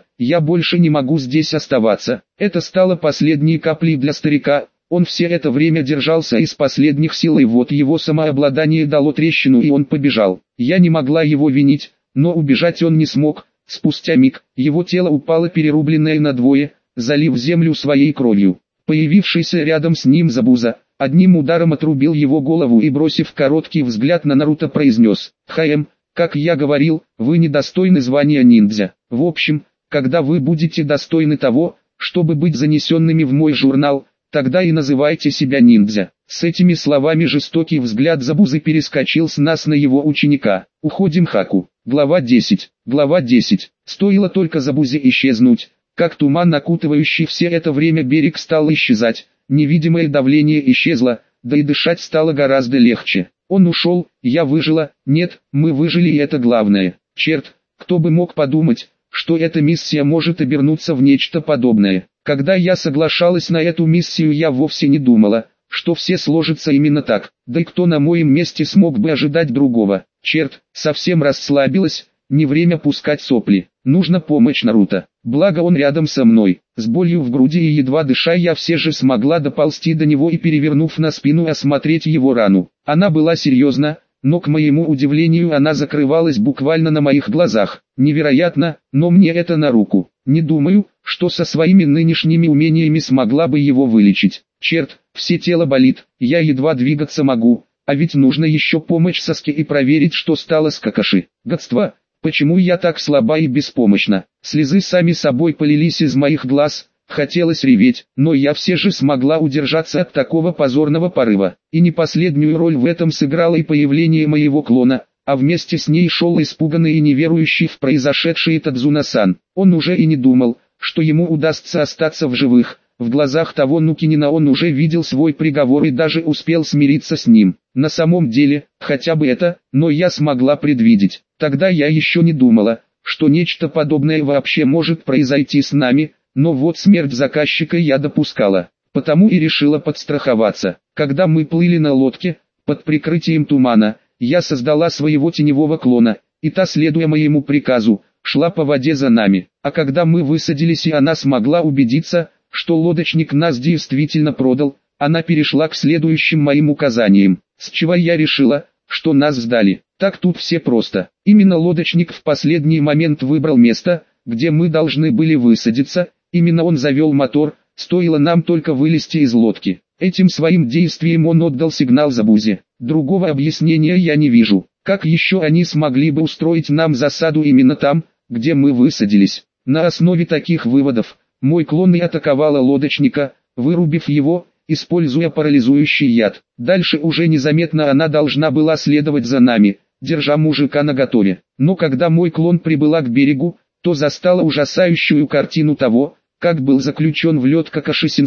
Я больше не могу здесь оставаться. Это стало последней каплей для старика. Он все это время держался из последних сил, и вот его самообладание дало трещину, и он побежал. Я не могла его винить, но убежать он не смог. Спустя миг, его тело упало перерубленное надвое, залив землю своей кровью. Появившийся рядом с ним Забуза одним ударом отрубил его голову и, бросив короткий взгляд на Наруто, произнес: как я говорил, вы недостойны звания ниндзя. В общем, когда вы будете достойны того, чтобы быть занесенными в мой журнал, тогда и называйте себя ниндзя». С этими словами жестокий взгляд Забузы перескочил с нас на его ученика. «Уходим, Хаку». Глава 10. Глава 10. Стоило только Забузе исчезнуть, как туман, окутывающий все это время берег, стал исчезать, невидимое давление исчезло, да и дышать стало гораздо легче. Он ушел, я выжила, нет, мы выжили, и это главное. Черт, кто бы мог подумать, что эта миссия может обернуться в нечто подобное. Когда я соглашалась на эту миссию, я вовсе не думала, что все сложится именно так, да и кто на моем месте смог бы ожидать другого. Черт, совсем расслабилась, не время пускать сопли, нужно помочь Наруто. Благо он рядом со мной. С болью в груди и едва дыша, я все же смогла доползти до него и, перевернув на спину, осмотреть его рану. Она была серьезна, но к моему удивлению она закрывалась буквально на моих глазах. Невероятно, но мне это на руку. Не думаю, что со своими нынешними умениями смогла бы его вылечить. Черт, все тело болит, я едва двигаться могу, а ведь нужно еще помочь Саске и проверить, что стало с Какаши. Гадство, почему я так слаба и беспомощна? Слезы сами собой полились из моих глаз, хотелось реветь, но я все же смогла удержаться от такого позорного порыва. И не последнюю роль в этом сыграло и появление моего клона, а вместе с ней шел испуганный и неверующий в произошедшее Тадзуна-сан. Он уже и не думал, что ему удастся остаться в живых. В глазах того Нукинина он уже видел свой приговор и даже успел смириться с ним. На самом деле, хотя бы это, но я смогла предвидеть. Тогда я еще не думала, что нечто подобное вообще может произойти с нами, но вот смерть заказчика я допускала. Потому и решила подстраховаться. Когда мы плыли на лодке, под прикрытием тумана, я создала своего теневого клона, и та, следуя моему приказу, шла по воде за нами. А когда мы высадились и она смогла убедиться, что лодочник нас действительно продал, она перешла к следующим моим указаниям, с чего я решила, что нас сдали. Так тут все просто. Именно лодочник в последний момент выбрал место, где мы должны были высадиться, именно он завел мотор, стоило нам только вылезти из лодки. Этим своим действием он отдал сигнал Забузе. Другого объяснения я не вижу. Как еще они смогли бы устроить нам засаду именно там, где мы высадились? На основе таких выводов, мой клон и атаковала лодочника, вырубив его, используя парализующий яд. Дальше уже незаметно она должна была следовать за нами, держа мужика наготове. Но когда мой клон прибыла к берегу, то застала ужасающую картину того, как был заключен в лед Какаши-сенсей.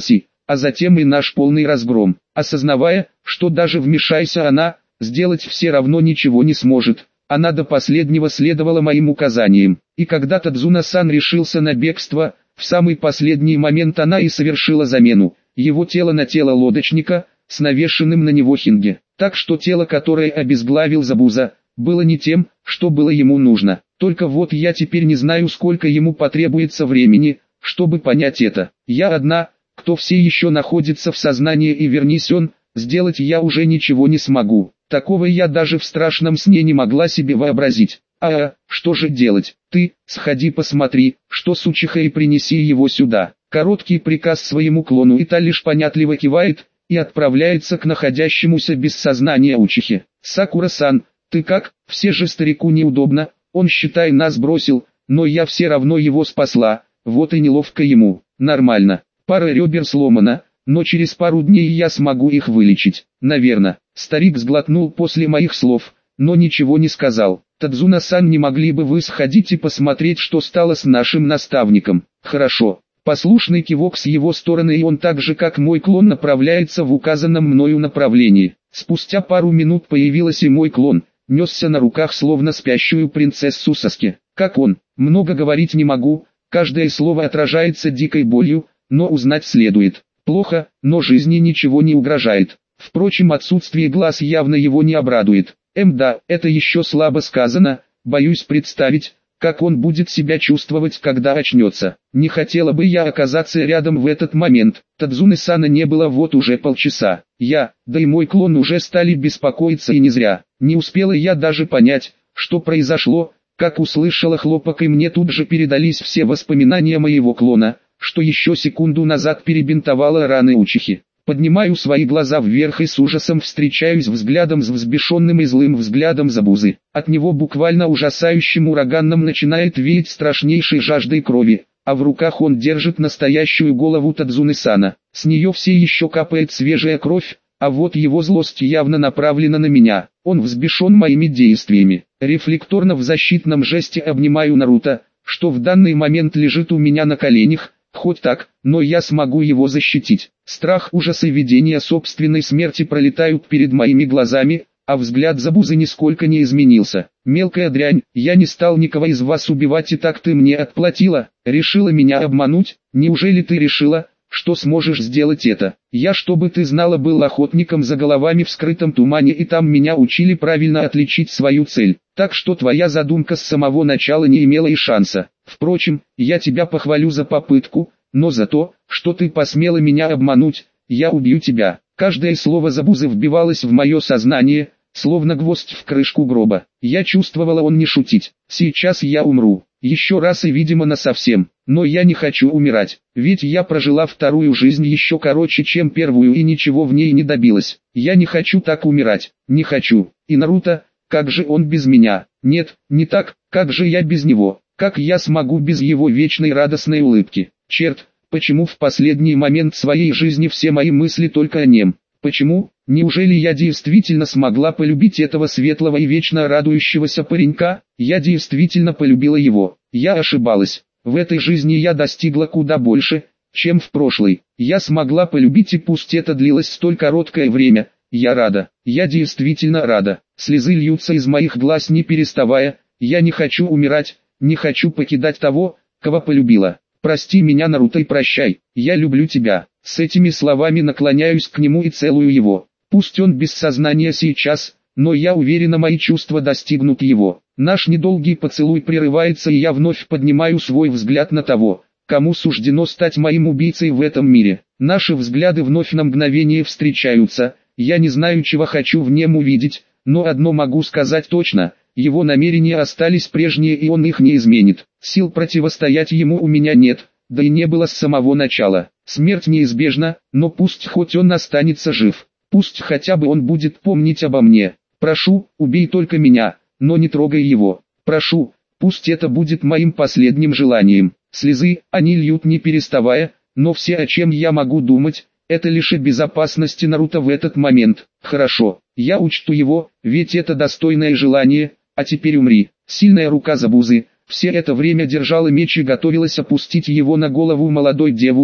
а затем и наш полный разгром. Осознавая, что даже вмешайся она, сделать все равно ничего не сможет, она до последнего следовала моим указаниям. И когда Тадзуна-сан решился на бегство, в самый последний момент она и совершила замену его тела на тело лодочника, с навешенным на него хинге. Так что тело, которое обезглавил Забуза, было не тем, что было ему нужно. Только вот я теперь не знаю, сколько ему потребуется времени, чтобы понять это. Я одна, кто все еще находится в сознании, и вернись он, сделать я уже ничего не смогу. Такого я даже в страшном сне не могла себе вообразить. Что же делать? Ты, сходи посмотри, что с Учиха, и принеси его сюда. Короткий приказ своему клону, и та лишь понятливо кивает и отправляется к находящемуся без сознания Учихе. Сакура-сан, ты как? Все же старику неудобно, он, считай, нас бросил, но я все равно его спасла, вот и неловко ему. Нормально, пара ребер сломана, но через пару дней я смогу их вылечить, наверное. Старик сглотнул после моих слов, но ничего не сказал. Тадзуна-сан, не могли бы вы сходить и посмотреть, что стало с нашим наставником? Хорошо. Послушный кивок с его стороны, и он так же как мой клон направляется в указанном мною направлении. Спустя пару минут появилась и мой клон, несся на руках словно спящую принцессу Саске. Как он, много говорить не могу, каждое слово отражается дикой болью, но узнать следует. Плохо, но жизни ничего не угрожает. Впрочем, отсутствие глаз явно его не обрадует. Да, это еще слабо сказано, боюсь представить, как он будет себя чувствовать, когда очнется. Не хотела бы я оказаться рядом в этот момент. Тадзуны-сана не было вот уже полчаса. Да и мой клон уже стали беспокоиться, и не зря. Не успела я даже понять, что произошло, как услышала хлопок, и мне тут же передались все воспоминания моего клона, что еще секунду назад перебинтовала раны Учихи. Поднимаю свои глаза вверх и с ужасом встречаюсь взглядом с взбешенным и злым взглядом Забузы. От него буквально ужасающим ураганом начинает веять страшнейшей жаждой крови, а в руках он держит настоящую голову Тадзуны-сана. С нее все еще капает свежая кровь, а вот его злость явно направлена на меня. Он взбешен моими действиями. Рефлекторно в защитном жесте обнимаю Наруто, что в данный момент лежит у меня на коленях. Хоть так, но я смогу его защитить. Страх, ужас и видение собственной смерти пролетают перед моими глазами, а взгляд Забузы нисколько не изменился. «Мелкая дрянь, я не стал никого из вас убивать, и так ты мне отплатила, решила меня обмануть? Неужели ты решила, что сможешь сделать это? Я, чтобы ты знала, был охотником за головами в скрытом тумане, и там меня учили правильно отличить свою цель. Так что твоя задумка с самого начала не имела и шанса. Впрочем, я тебя похвалю за попытку, но за то, что ты посмела меня обмануть, я убью тебя». Каждое слово Забузы вбивалось в мое сознание, словно гвоздь в крышку гроба. Я чувствовала, он не шутить. Сейчас я умру. Еще раз и, видимо, насовсем. Но я не хочу умирать, ведь я прожила вторую жизнь еще короче, чем первую, и ничего в ней не добилась. Я не хочу так умирать. Не хочу. И Наруто, как же он без меня? Нет, не так, как же я без него? Как я смогу без его вечной радостной улыбки? Черт, почему в последний момент своей жизни все мои мысли только о нем? Почему? Неужели я действительно смогла полюбить этого светлого и вечно радующегося паренька? Я действительно полюбила его. Я ошибалась. В этой жизни я достигла куда больше, чем в прошлой. Я смогла полюбить, и пусть это длилось столь короткое время. Я рада. Я действительно рада. Слезы льются из моих глаз не переставая. Я не хочу умирать, не хочу покидать того, кого полюбила. Прости меня, Наруто, и прощай. Я люблю тебя. С этими словами наклоняюсь к нему и целую его. Пусть он без сознания сейчас, но я уверена, мои чувства достигнут его. Наш недолгий поцелуй прерывается, и я вновь поднимаю свой взгляд на того, кому суждено стать моим убийцей в этом мире. Наши взгляды вновь на мгновение встречаются. Я не знаю, чего хочу в нем увидеть, но одно могу сказать точно: его намерения остались прежние, и он их не изменит. Сил противостоять ему у меня нет, да и не было с самого начала. Смерть неизбежна, но пусть хоть он останется жив. Пусть хотя бы он будет помнить обо мне. Прошу, убей только меня, но не трогай его. Прошу, пусть это будет моим последним желанием. Слезы, они льют не переставая, но все, о чем я могу думать, это лишь о безопасности Наруто в этот момент. Хорошо, я учту его, ведь это достойное желание, а теперь умри. Сильная рука Забузы все это время держала меч и готовилась опустить его на голову молодой девушки,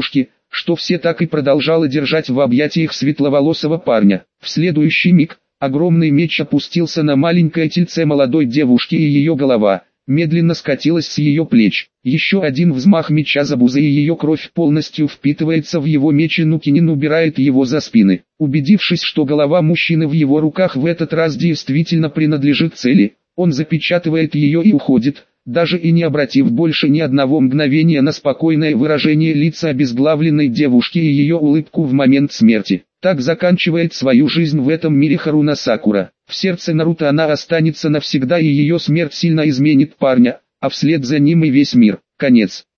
что все так и продолжало держать в объятиях светловолосого парня. В следующий миг, огромный меч опустился на маленькое тельце молодой девушки, и ее голова медленно скатилась с ее плеч. Еще один взмах меча Забузы, и ее кровь полностью впитывается в его меч, и Нукинин убирает его за спины. Убедившись, что голова мужчины в его руках в этот раз действительно принадлежит цели, он запечатывает ее и уходит, даже и не обратив больше ни одного мгновения на спокойное выражение лица обезглавленной девушки и ее улыбку в момент смерти. Так заканчивает свою жизнь в этом мире Харуна Сакура. В сердце Наруто она останется навсегда, и ее смерть сильно изменит парня, а вслед за ним и весь мир. Конец.